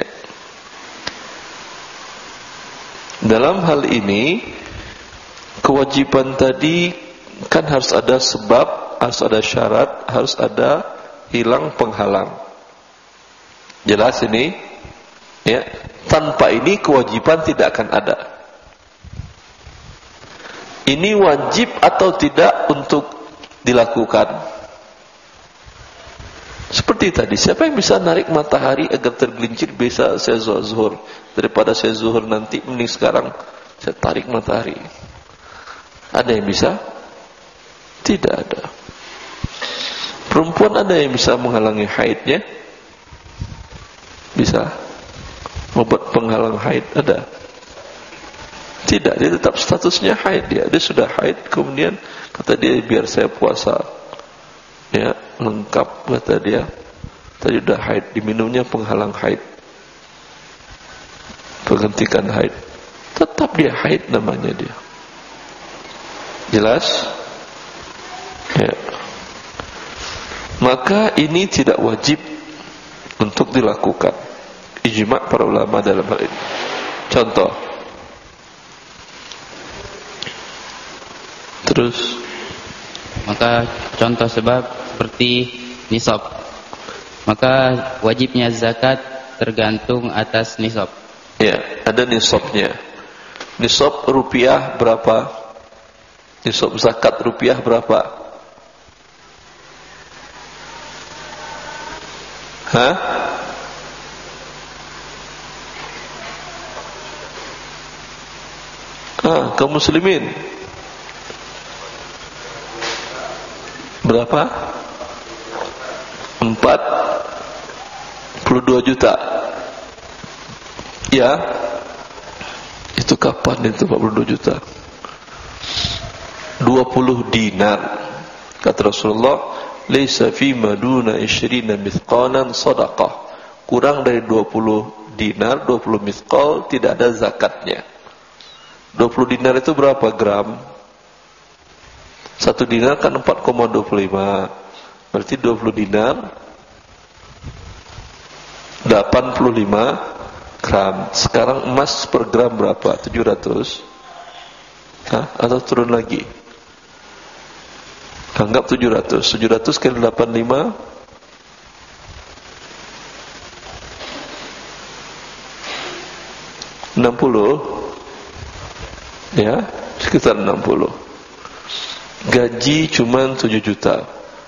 Dalam hal ini kewajiban tadi kan harus ada sebab, harus ada syarat, harus ada hilang penghalang. Jelas ini? Ya, tanpa ini kewajiban tidak akan ada. Ini wajib atau tidak untuk dilakukan? Seperti tadi, siapa yang bisa narik matahari agar tergelincir bisa saya zuhur, daripada saya zuhur nanti, mending sekarang saya tarik matahari. Ada yang bisa? Tidak ada. Perempuan ada yang bisa menghalangi haidnya? Bisa. Obat penghalang haid ada? Tidak, dia tetap statusnya haid. Dia, dia sudah haid, kemudian kata dia biar saya puasa. Ya, lengkap kata dia. Tadi sudah haid, diminumnya penghalang haid, penghentikan haid. Tetap dia haid namanya dia. Jelas? Ya. Maka ini tidak wajib untuk dilakukan. Ijma' para ulama dalam hal ini. Contoh. Terus. Maka contoh sebab seperti nisab. Maka wajibnya zakat tergantung atas nisab. Ya, ada nisabnya. Nisab rupiah berapa? Nisab zakat rupiah berapa? Hah? Ah, kaum muslimin. Berapa? empat puluh dua juta. Ya. Itu kapan itu empat puluh dua juta? dua puluh dinar. Kata Rasulullah, "Laisa fi maduna ishrina mithqalan shadaqah." Kurang dari dua puluh dinar, dua puluh mithqal tidak ada zakatnya. dua puluh dinar itu berapa gram? Satu dinar kan empat koma dua lima. Berarti dua puluh dinar delapan puluh lima gram. Sekarang emas per gram berapa? tujuh ratus? Hah? Atau turun lagi? Anggap tujuh ratus. tujuh ratus kali delapan puluh lima enam puluh. Ya, sekitar enam puluh. Gaji cuma tujuh juta.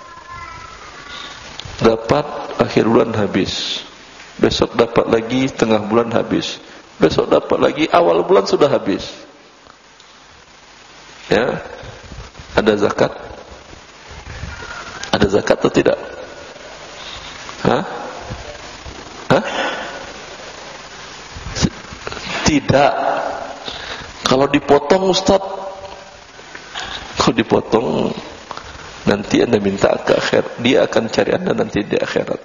Dapat akhir bulan habis. Besok dapat lagi tengah bulan habis. Besok dapat lagi awal bulan sudah habis. Ya. Ada zakat? Ada zakat atau tidak? Hah? Hah? Tidak. Kalau dipotong Ustaz, kalau dipotong nanti Anda minta ke akhirat, dia akan cari Anda nanti di akhirat.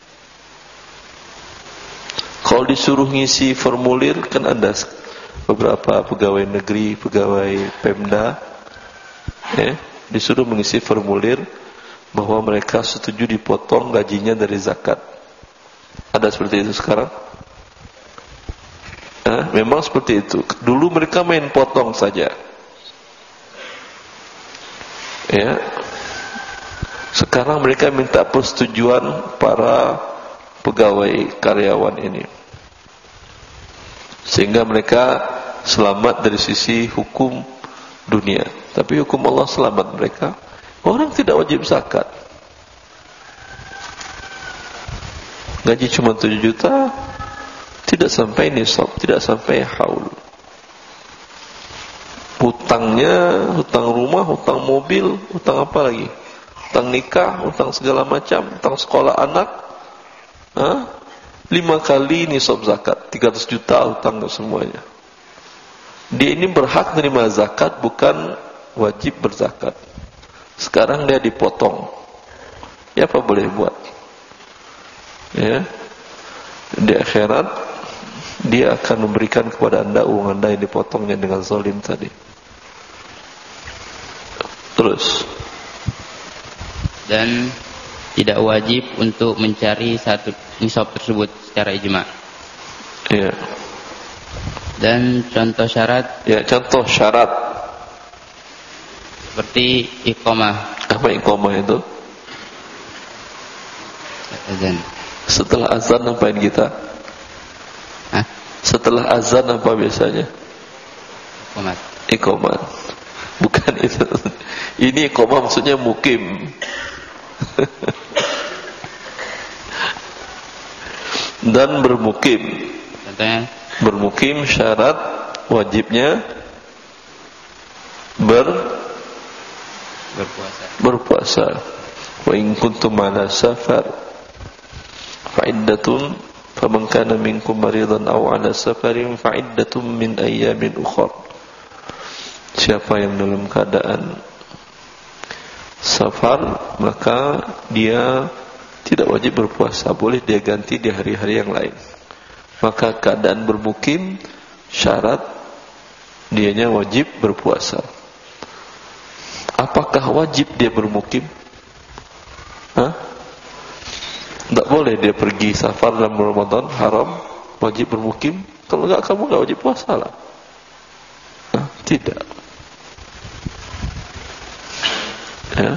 Kalau disuruh ngisi formulir, kan ada beberapa pegawai negeri, pegawai Pemda, ya, disuruh mengisi formulir bahwa mereka setuju dipotong gajinya dari zakat. Ada seperti itu sekarang? Nah, memang seperti itu. Dulu mereka main potong saja. Ya. Sekarang mereka minta persetujuan para pegawai karyawan ini. Sehingga mereka selamat dari sisi hukum dunia. Tapi hukum Allah selamat mereka. Orang tidak wajib zakat. Gaji cuma tujuh juta, tidak sampai nisab, tidak sampai haul. Hutangnya, hutang rumah, hutang mobil, hutang apa lagi? Hutang nikah, hutang segala macam, hutang sekolah anak. Hah? Lima kali nisab zakat, tiga ratus juta hutang semuanya. Dia ini berhak menerima zakat, bukan wajib berzakat. Sekarang dia dipotong. Ya apa boleh buat? Ya. Di akhirat dia akan memberikan kepada anda uang anda yang dipotongnya dengan zalim tadi. Terus. Dan tidak wajib untuk mencari satu nisab tersebut secara ijma. Iya. Dan contoh syarat. Ya, contoh syarat. Seperti iqamah. Apa iqamah itu? Azan. Setelah azan ngapain kita? Hah? Setelah azan apa biasanya? Iqamah. Iqamah. Bukan itu. Ini iqamah maksudnya mukim. Dan bermukim. Contohnya? Bermukim syarat wajibnya ber berpuasa. Berpuasa. Wa in kuntum ala safar fa iddatun faman kana minkum maridan aw ala safarin fa iddatun min ayyamin ukhra. Siapa yang dalam keadaan safar maka dia tidak wajib berpuasa, boleh dia ganti di hari-hari yang lain. Maka keadaan bermukim syarat dianya wajib berpuasa. Apakah wajib dia bermukim? Hah? Tidak boleh dia pergi safar dalam Ramadan haram, wajib bermukim. Kalau enggak kamu enggak wajib puasa lah. Hah? Tidak. Ya.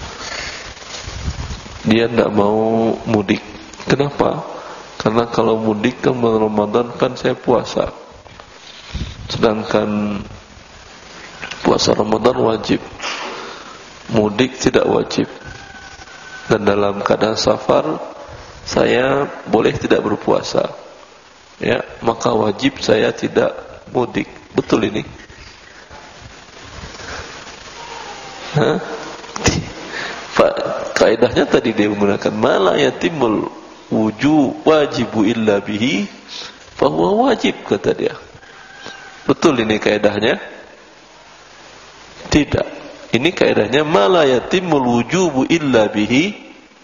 Dia tidak mau mudik. Kenapa? Karena kalau mudik ke Ramadan kan saya puasa. Sedangkan puasa Ramadan wajib. Mudik tidak wajib. Dan dalam keadaan safar saya boleh tidak berpuasa. Ya, maka wajib saya tidak mudik. Betul ini? Hah? Kaidahnya tadi dia menggunakan mala yatimul wujub wajibu illa bihi fahuwa wajib, kata dia. Betul ini kaidahnya? Tidak. Ini kaidahnya mala yatimul wujubu illa bihi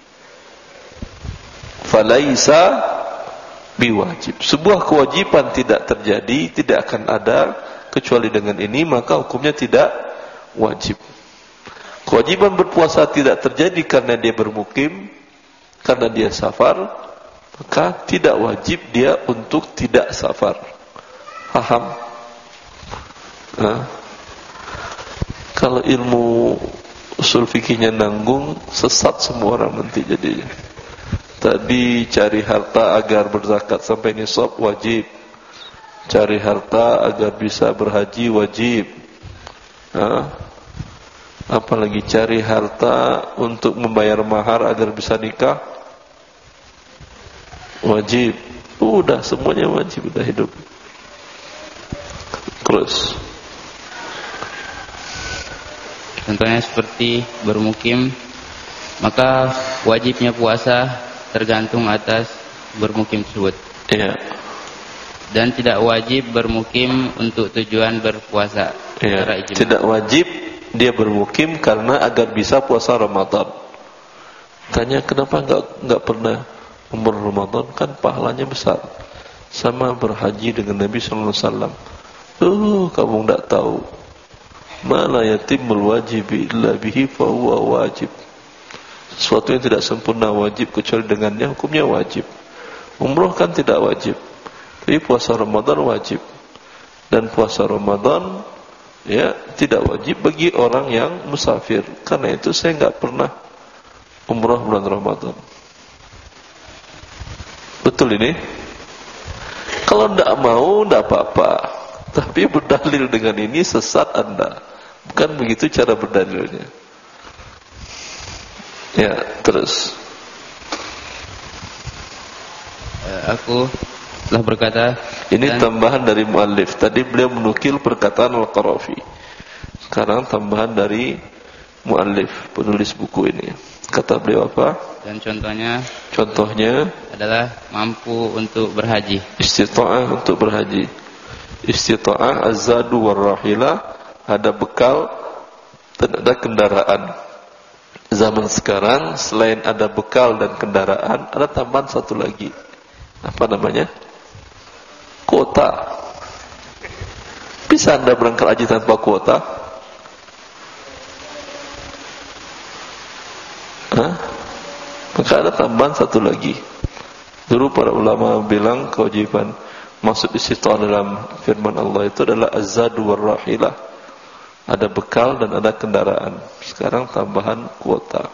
falaisa biwajib. Sebuah kewajiban tidak terjadi, tidak akan ada kecuali dengan ini, maka hukumnya tidak wajib. Kewajiban berpuasa tidak terjadi karena dia bermukim, karena dia safar, maka tidak wajib dia untuk tidak safar. Paham? Nah, kalau ilmu usul fikihnya nanggung, sesat semua orang nanti jadinya. Tadi cari harta agar berzakat sampai nisab wajib, cari harta agar bisa berhaji wajib. Nah, apalagi cari harta untuk membayar mahar agar bisa nikah wajib. Udah semuanya wajib, udah hidup. Terus contohnya seperti bermukim, maka wajibnya puasa tergantung atas bermukim tersebut. Iya. Dan tidak wajib bermukim untuk tujuan berpuasa. Iya. Tidak wajib dia bermukim karena agar bisa puasa Ramadan. Tanya kenapa enggak enggak pernah umur Ramadan, kan pahalanya besar. Sama berhaji dengan Nabi sallallahu alaihi wasallam. Oh, kamu enggak tahu. Mala yatimul wajib illa bihi fa huwa wajib. Sesuatu yang tidak sempurna wajib kecuali dengannya hukumnya wajib. Umrah kan tidak wajib. Tapi puasa Ramadan wajib. Dan puasa Ramadan ya tidak wajib bagi orang yang musafir. Karena itu saya enggak pernah umrah bulan Ramadan. Betul ini? Kalau tidak mau tidak apa-apa, tapi berdalil dengan ini sesat Anda. Bukan begitu cara berdalilnya. Ya, terus aku telah berkata, ini tambahan dari muallif. Tadi beliau menukil perkataan Al-Qarafi. Sekarang tambahan dari muallif, penulis buku ini. Kata beliau apa? Dan contohnya Contohnya adalah mampu untuk berhaji. Istita'ah untuk berhaji. Istita'ah az-zadu war-rahilah, ada bekal dan ada kendaraan. Zaman sekarang selain ada bekal dan kendaraan, ada tambahan satu lagi. Apa namanya? Kuota. Bisa Anda berangkat haji tanpa kuota? Hah? Maka ada tambahan satu lagi. Dulu para ulama bilang kewajiban maksud istita'ah dalam firman Allah itu adalah az-zadu war-rahilah. Ada bekal dan ada kendaraan. Sekarang tambahan kuota.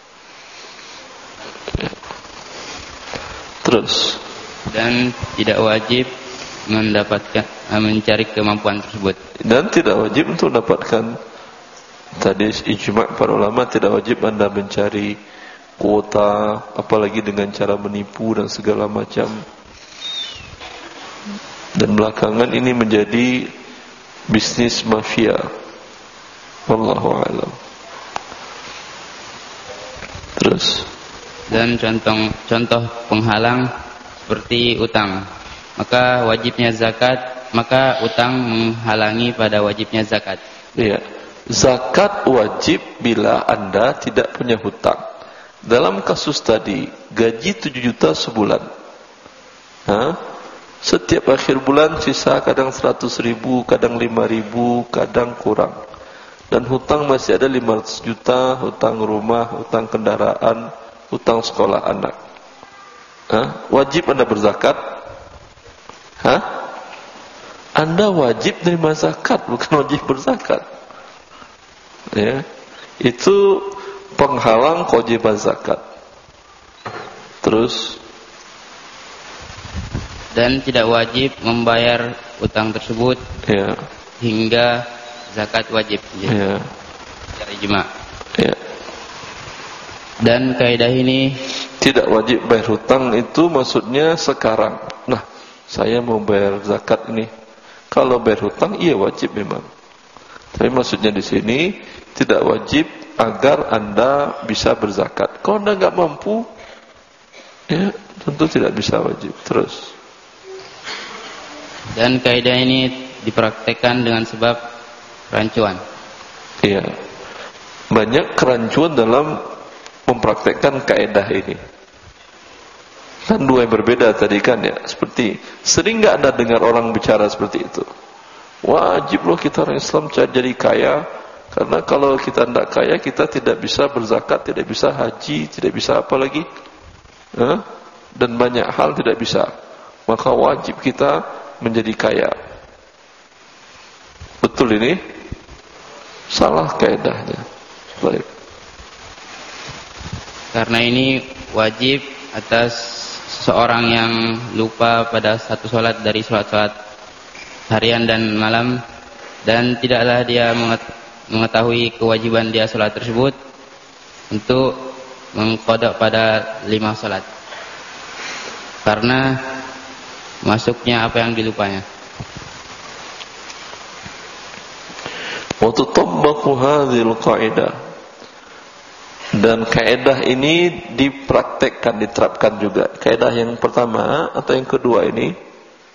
Ya. Terus. Dan tidak wajib mendapatkan mencari kemampuan tersebut. Dan tidak wajib untuk mendapatkan. Tadi ijma' para ulama tidak wajib Anda mencari kuota, apalagi dengan cara menipu dan segala macam. Dan belakangan ini menjadi bisnis mafia. Wallahu a'lam. Terus. Dan contoh contoh penghalang seperti utang. Maka wajibnya zakat, maka utang menghalangi pada wajibnya zakat. Iya. Zakat wajib bila Anda tidak punya hutang. Dalam kasus tadi, gaji tujuh juta sebulan. Hah? Setiap akhir bulan sisa kadang seratus ribu, kadang lima ribu, kadang kurang. Dan hutang masih ada lima ratus juta, hutang rumah, hutang kendaraan, hutang sekolah anak. Hah? Wajib Anda berzakat? Hah? Anda wajib menerima zakat, bukan wajib berzakat. Ya. Itu penghalang kewajiban zakat. Terus. Dan tidak wajib membayar utang tersebut, ya, hingga zakat wajib. Ya. Dari ijma'. Ya. Dan kaidah ini tidak wajib bayar hutang itu maksudnya sekarang. Nah, saya mau bayar zakat ini. Kalau bayar hutang, iya wajib memang. Tapi maksudnya di sini tidak wajib agar Anda bisa berzakat. Kalau Anda nggak mampu, ya tentu tidak bisa wajib. Terus. Dan kaidah ini dipraktekkan dengan sebab kerancuan. Iya. Banyak kerancuan dalam mempraktekkan kaidah ini. Kan dua yang berbeda tadi kan ya. Seperti sering nggak Anda dengar orang bicara seperti itu? Wajib loh kita orang Islam jadi kaya, karena kalau kita tidak kaya kita tidak bisa berzakat, tidak bisa haji, tidak bisa apa lagi, eh? Dan banyak hal tidak bisa. Maka wajib kita menjadi kaya. Betul ini? Salah kaidahnya. Baik. Karena ini wajib atas seseorang yang lupa pada satu sholat dari sholat-sholat harian dan malam, dan tidaklah dia mengetahui kewajiban dia sholat tersebut untuk mengqada pada lima sholat karena masuknya apa yang dilupanya. Wa tutabbaqu hadhil qaidah, dan kaidah ini dipraktekkan, diterapkan juga. Kaidah yang pertama atau yang kedua ini?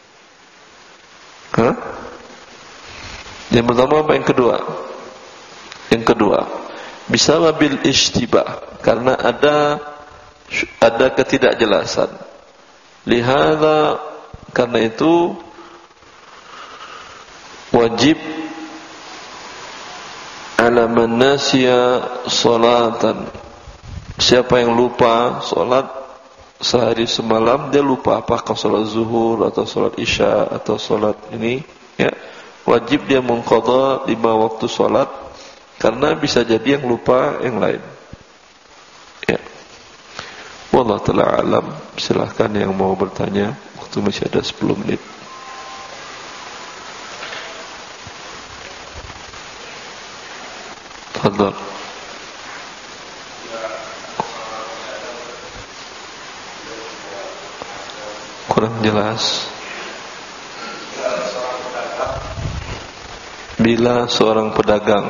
Hah? Yang pertama apa yang kedua? Yang kedua, bisa bil ishtibah, karena ada ada ketidakjelasan. Lihada, karena itu wajib ala man nasiya salatan. Siapa yang lupa salat sehari semalam, dia lupa apakah salat zuhur atau salat isya atau salat ini, ya, wajib dia mengqadha lima waktu salat, karena bisa jadi yang lupa yang lain. Ya. Wallahu ta'ala alam. Silahkan yang mau bertanya, waktu masih ada sepuluh menit. Tafadhal. Kurang jelas. Bila seorang pedagang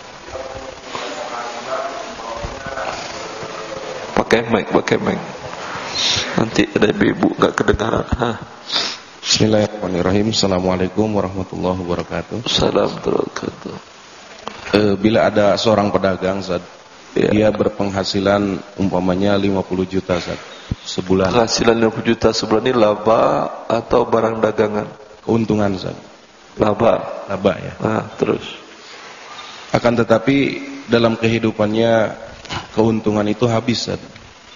pakai mic, pakai mic, nanti ada ibu nggak kedengaran. Hah. Bismillahirrahmanirrahim. Assalamualaikum warahmatullahi wabarakatuh. Assalamualaikum warahmatullahi wabarakatuh. E, bila ada seorang pedagang, Zat, ya, dia berpenghasilan umpamanya lima puluh juta, Zat, sebulan. Penghasilan lima puluh juta sebulan ini laba atau barang dagangan? Keuntungan, Zat. Laba. Laba ya. Nah, terus. Akan tetapi dalam kehidupannya keuntungan itu habis, Zat.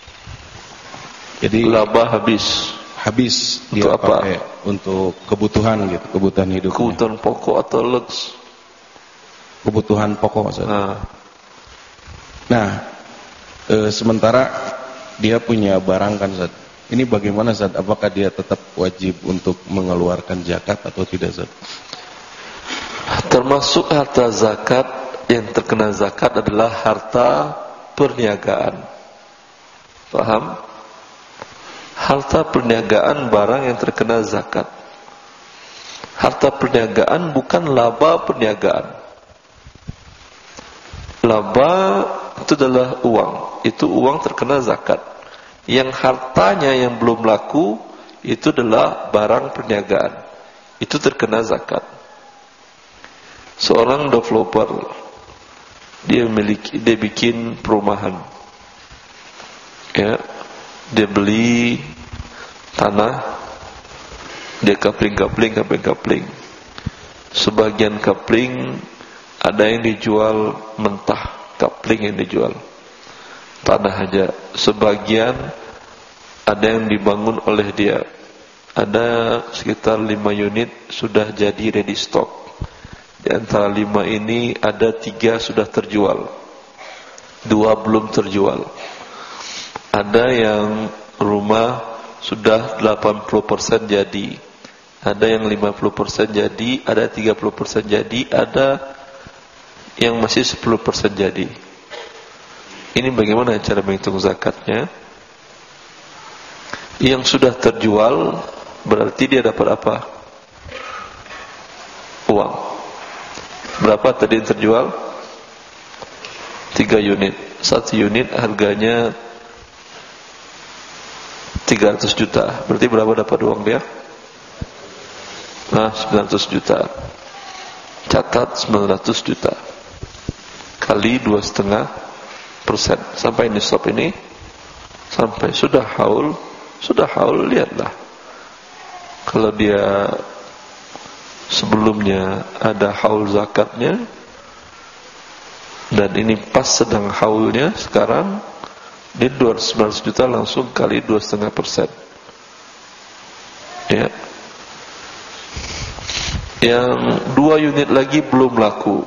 Jadi laba habis. Habis untuk dia apa? Pakai untuk kebutuhan gitu, kebutuhan hidup. Kebutuhan pokok atau lux? kebutuhan pokok Ustaz. Nah, Nah, e, sementara dia punya barang kan Ustaz. Ini bagaimana Ustaz? Apakah dia tetap wajib untuk mengeluarkan zakat atau tidak Ustaz? termasuk harta zakat yang terkena zakat adalah harta perniagaan. Paham? Harta perniagaan barang yang terkena zakat. Harta perniagaan bukan laba perniagaan. Laba itu adalah uang. Itu uang terkena zakat. Yang hartanya yang belum laku itu adalah barang perniagaan. Itu terkena zakat. Seorang developer, dia memiliki, dia bikin perumahan. Ya, dia beli tanah, dia kapling-kapling, kapling-kapling. Sebagian kapling ada yang dijual mentah, kapling yang dijual tanah aja. Sebagian ada yang dibangun oleh dia. Ada sekitar lima unit sudah jadi ready stock. Di antara lima ini ada tiga sudah terjual, dua belum terjual. Ada yang rumah sudah delapan puluh persen jadi, ada yang lima puluh persen jadi, ada tiga puluh persen jadi, ada yang masih sepuluh persen jadi. Ini bagaimana cara menghitung zakatnya? Yang sudah terjual berarti dia dapat apa? Uang. Berapa tadi yang terjual? Tiga unit. Satu unit harganya tiga ratus juta. Berarti berapa dapat uang dia? Nah, sembilan ratus juta. Catat sembilan ratus juta kali dua setengah persen. Sampai nisab ini, sampai sudah haul, sudah haul, lihatlah. Kalau dia sebelumnya ada haul zakatnya, dan ini pas sedang haulnya sekarang, ini dua ratus sembilan puluh juta langsung kali dua setengah persen. Ya. Yang dua unit lagi belum laku.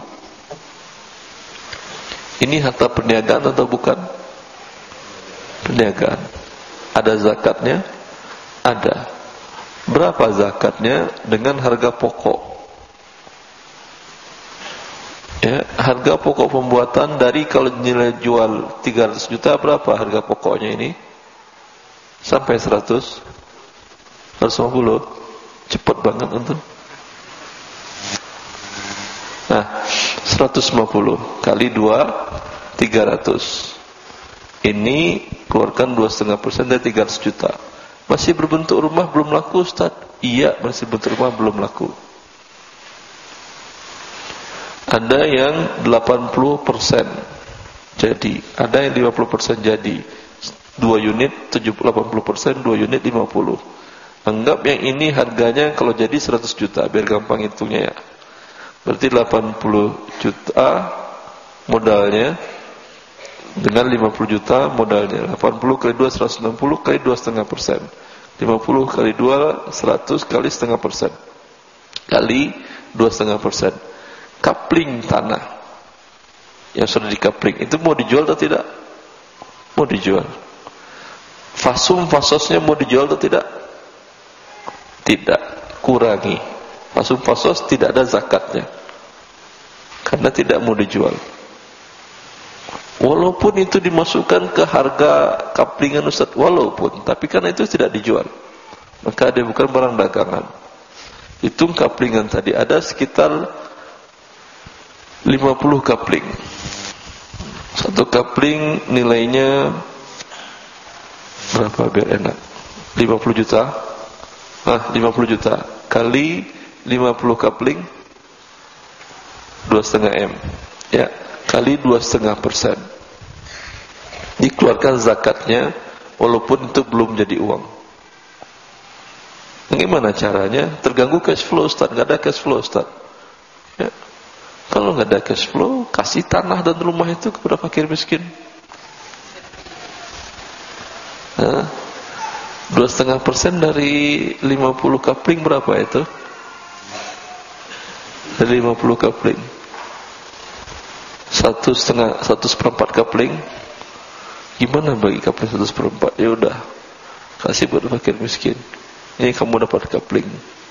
Ini harta perniagaan atau bukan? Perniagaan. Ada zakatnya? Ada. Berapa zakatnya dengan harga pokok? Ya, harga pokok pembuatan dari kalau nilai jual tiga ratus juta, berapa harga pokoknya ini? Sampai seratus? seratus lima puluh? Cepat banget untuk. Nah, seratus lima puluh kali dua, tiga ratus. Ini keluarkan dua setengah persen dari tiga ratus juta. Masih berbentuk rumah belum laku Ustaz? Iya, masih berbentuk rumah belum laku. Ada yang delapan puluh persen jadi, ada yang lima puluh persen jadi. Dua unit tujuh puluh, delapan puluh persen, dua unit lima puluh. Anggap yang ini harganya kalau jadi seratus juta, biar gampang hitungnya ya. Berarti delapan puluh juta modalnya dengan lima puluh juta modalnya. delapan puluh kali dua, seratus enam puluh kali dua setengah persen. lima puluh kali dua, seratus kali setengah persen. Kali dua setengah persen. Kapling tanah yang sudah dikapling itu mau dijual atau tidak? Mau dijual. Fasum fasosnya mau dijual atau tidak? Tidak. Kurangi. Fasum fasos tidak ada zakatnya karena tidak mau dijual. Walaupun itu dimasukkan ke harga kaplingan Ustaz, walaupun, tapi karena itu tidak dijual, maka dia bukan barang dagangan. Hitung kaplingan tadi ada sekitar lima puluh kapling. Satu kapling nilainya berapa biar enak? lima puluh juta. Ah, lima puluh juta kali lima puluh kapling dua setengah M. Ya, kali dua setengah persen. Dikeluarkan zakatnya walaupun itu belum jadi uang. Bagaimana caranya? Terganggu cash flow Ustaz, nggak ada cash flow Ustaz. Ya. Kalau nggak ada cash flow, kasih tanah dan rumah itu kepada fakir miskin. Nah, dua setengah persen dari lima puluh kapling berapa itu? Dari lima puluh kapling satu setengah, satu seperempat kapling. Gimana bagi kapling satu seperempat? Ya udah, kasih buat fakir miskin. Ini kamu dapat kapling.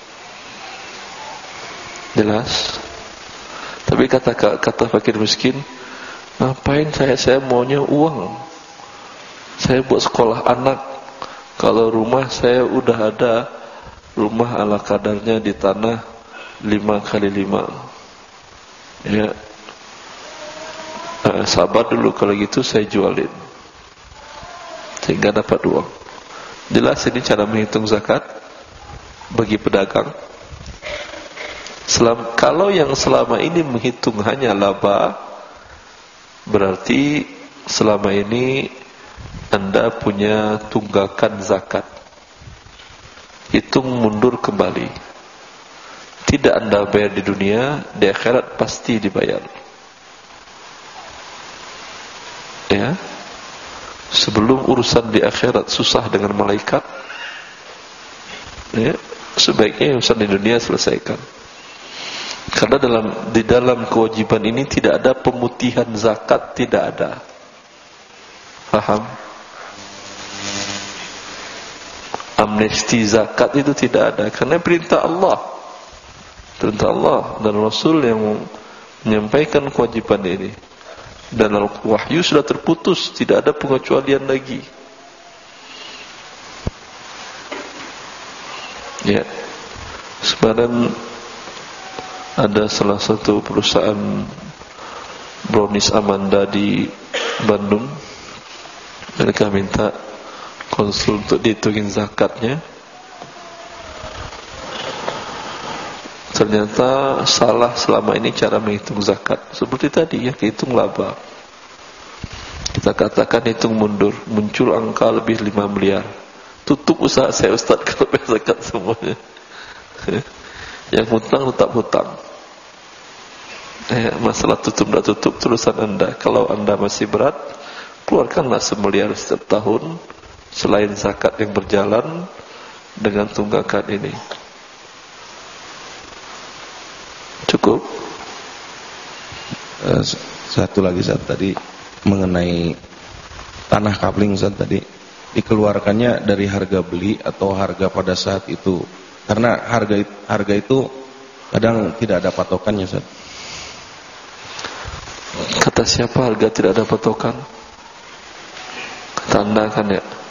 Jelas? Tapi kata kata fakir miskin, ngapain saya? Saya maunya uang. Saya buat sekolah anak. Kalau rumah saya udah ada rumah ala kadarnya di tanah lima kali lima. Ya, eh, sabar dulu, kalau gitu saya jualin sehingga dapat uang. Jelas ini cara menghitung zakat bagi pedagang. Selam, kalau yang selama ini menghitung hanya laba, berarti selama ini Anda punya tunggakan zakat. Hitung mundur kembali. Tidak Anda bayar di dunia, di akhirat pasti dibayar. Ya. Sebelum urusan di akhirat susah dengan malaikat, ya, sebaiknya urusan di dunia selesaikan. Karena dalam di dalam kewajiban ini tidak ada pemutihan zakat, tidak ada. Paham? Amnesti zakat itu tidak ada, karena perintah Allah. Perintah Allah dan Rasul yang menyampaikan kewajiban ini. Dan wahyu sudah terputus, tidak ada pengecualian lagi. Ya. Sekarang ada salah satu perusahaan brownies Amanda di Bandung. Mereka minta konsul untuk dihitungin zakatnya. Ternyata salah selama ini cara menghitung zakat. Seperti tadi ya, hitung laba. Kita katakan hitung mundur, muncul angka lebih lima miliar. Tutup usaha saya Ustaz kalau bayar zakat semuanya. Yang hutang tetap hutang. Eh, masalah tutup tidak tutup terusan Anda. Kalau Anda masih berat, keluarkanlah semiliar setiap tahun selain zakat yang berjalan dengan tunggakan ini. Cukup. Uh, satu lagi saat tadi mengenai tanah kapling saat tadi dikeluarkannya dari harga beli atau harga pada saat itu, karena harga harga itu kadang tidak ada patokannya Ustaz. Kata siapa harga tidak ada patokan? Kata Anda kan ya?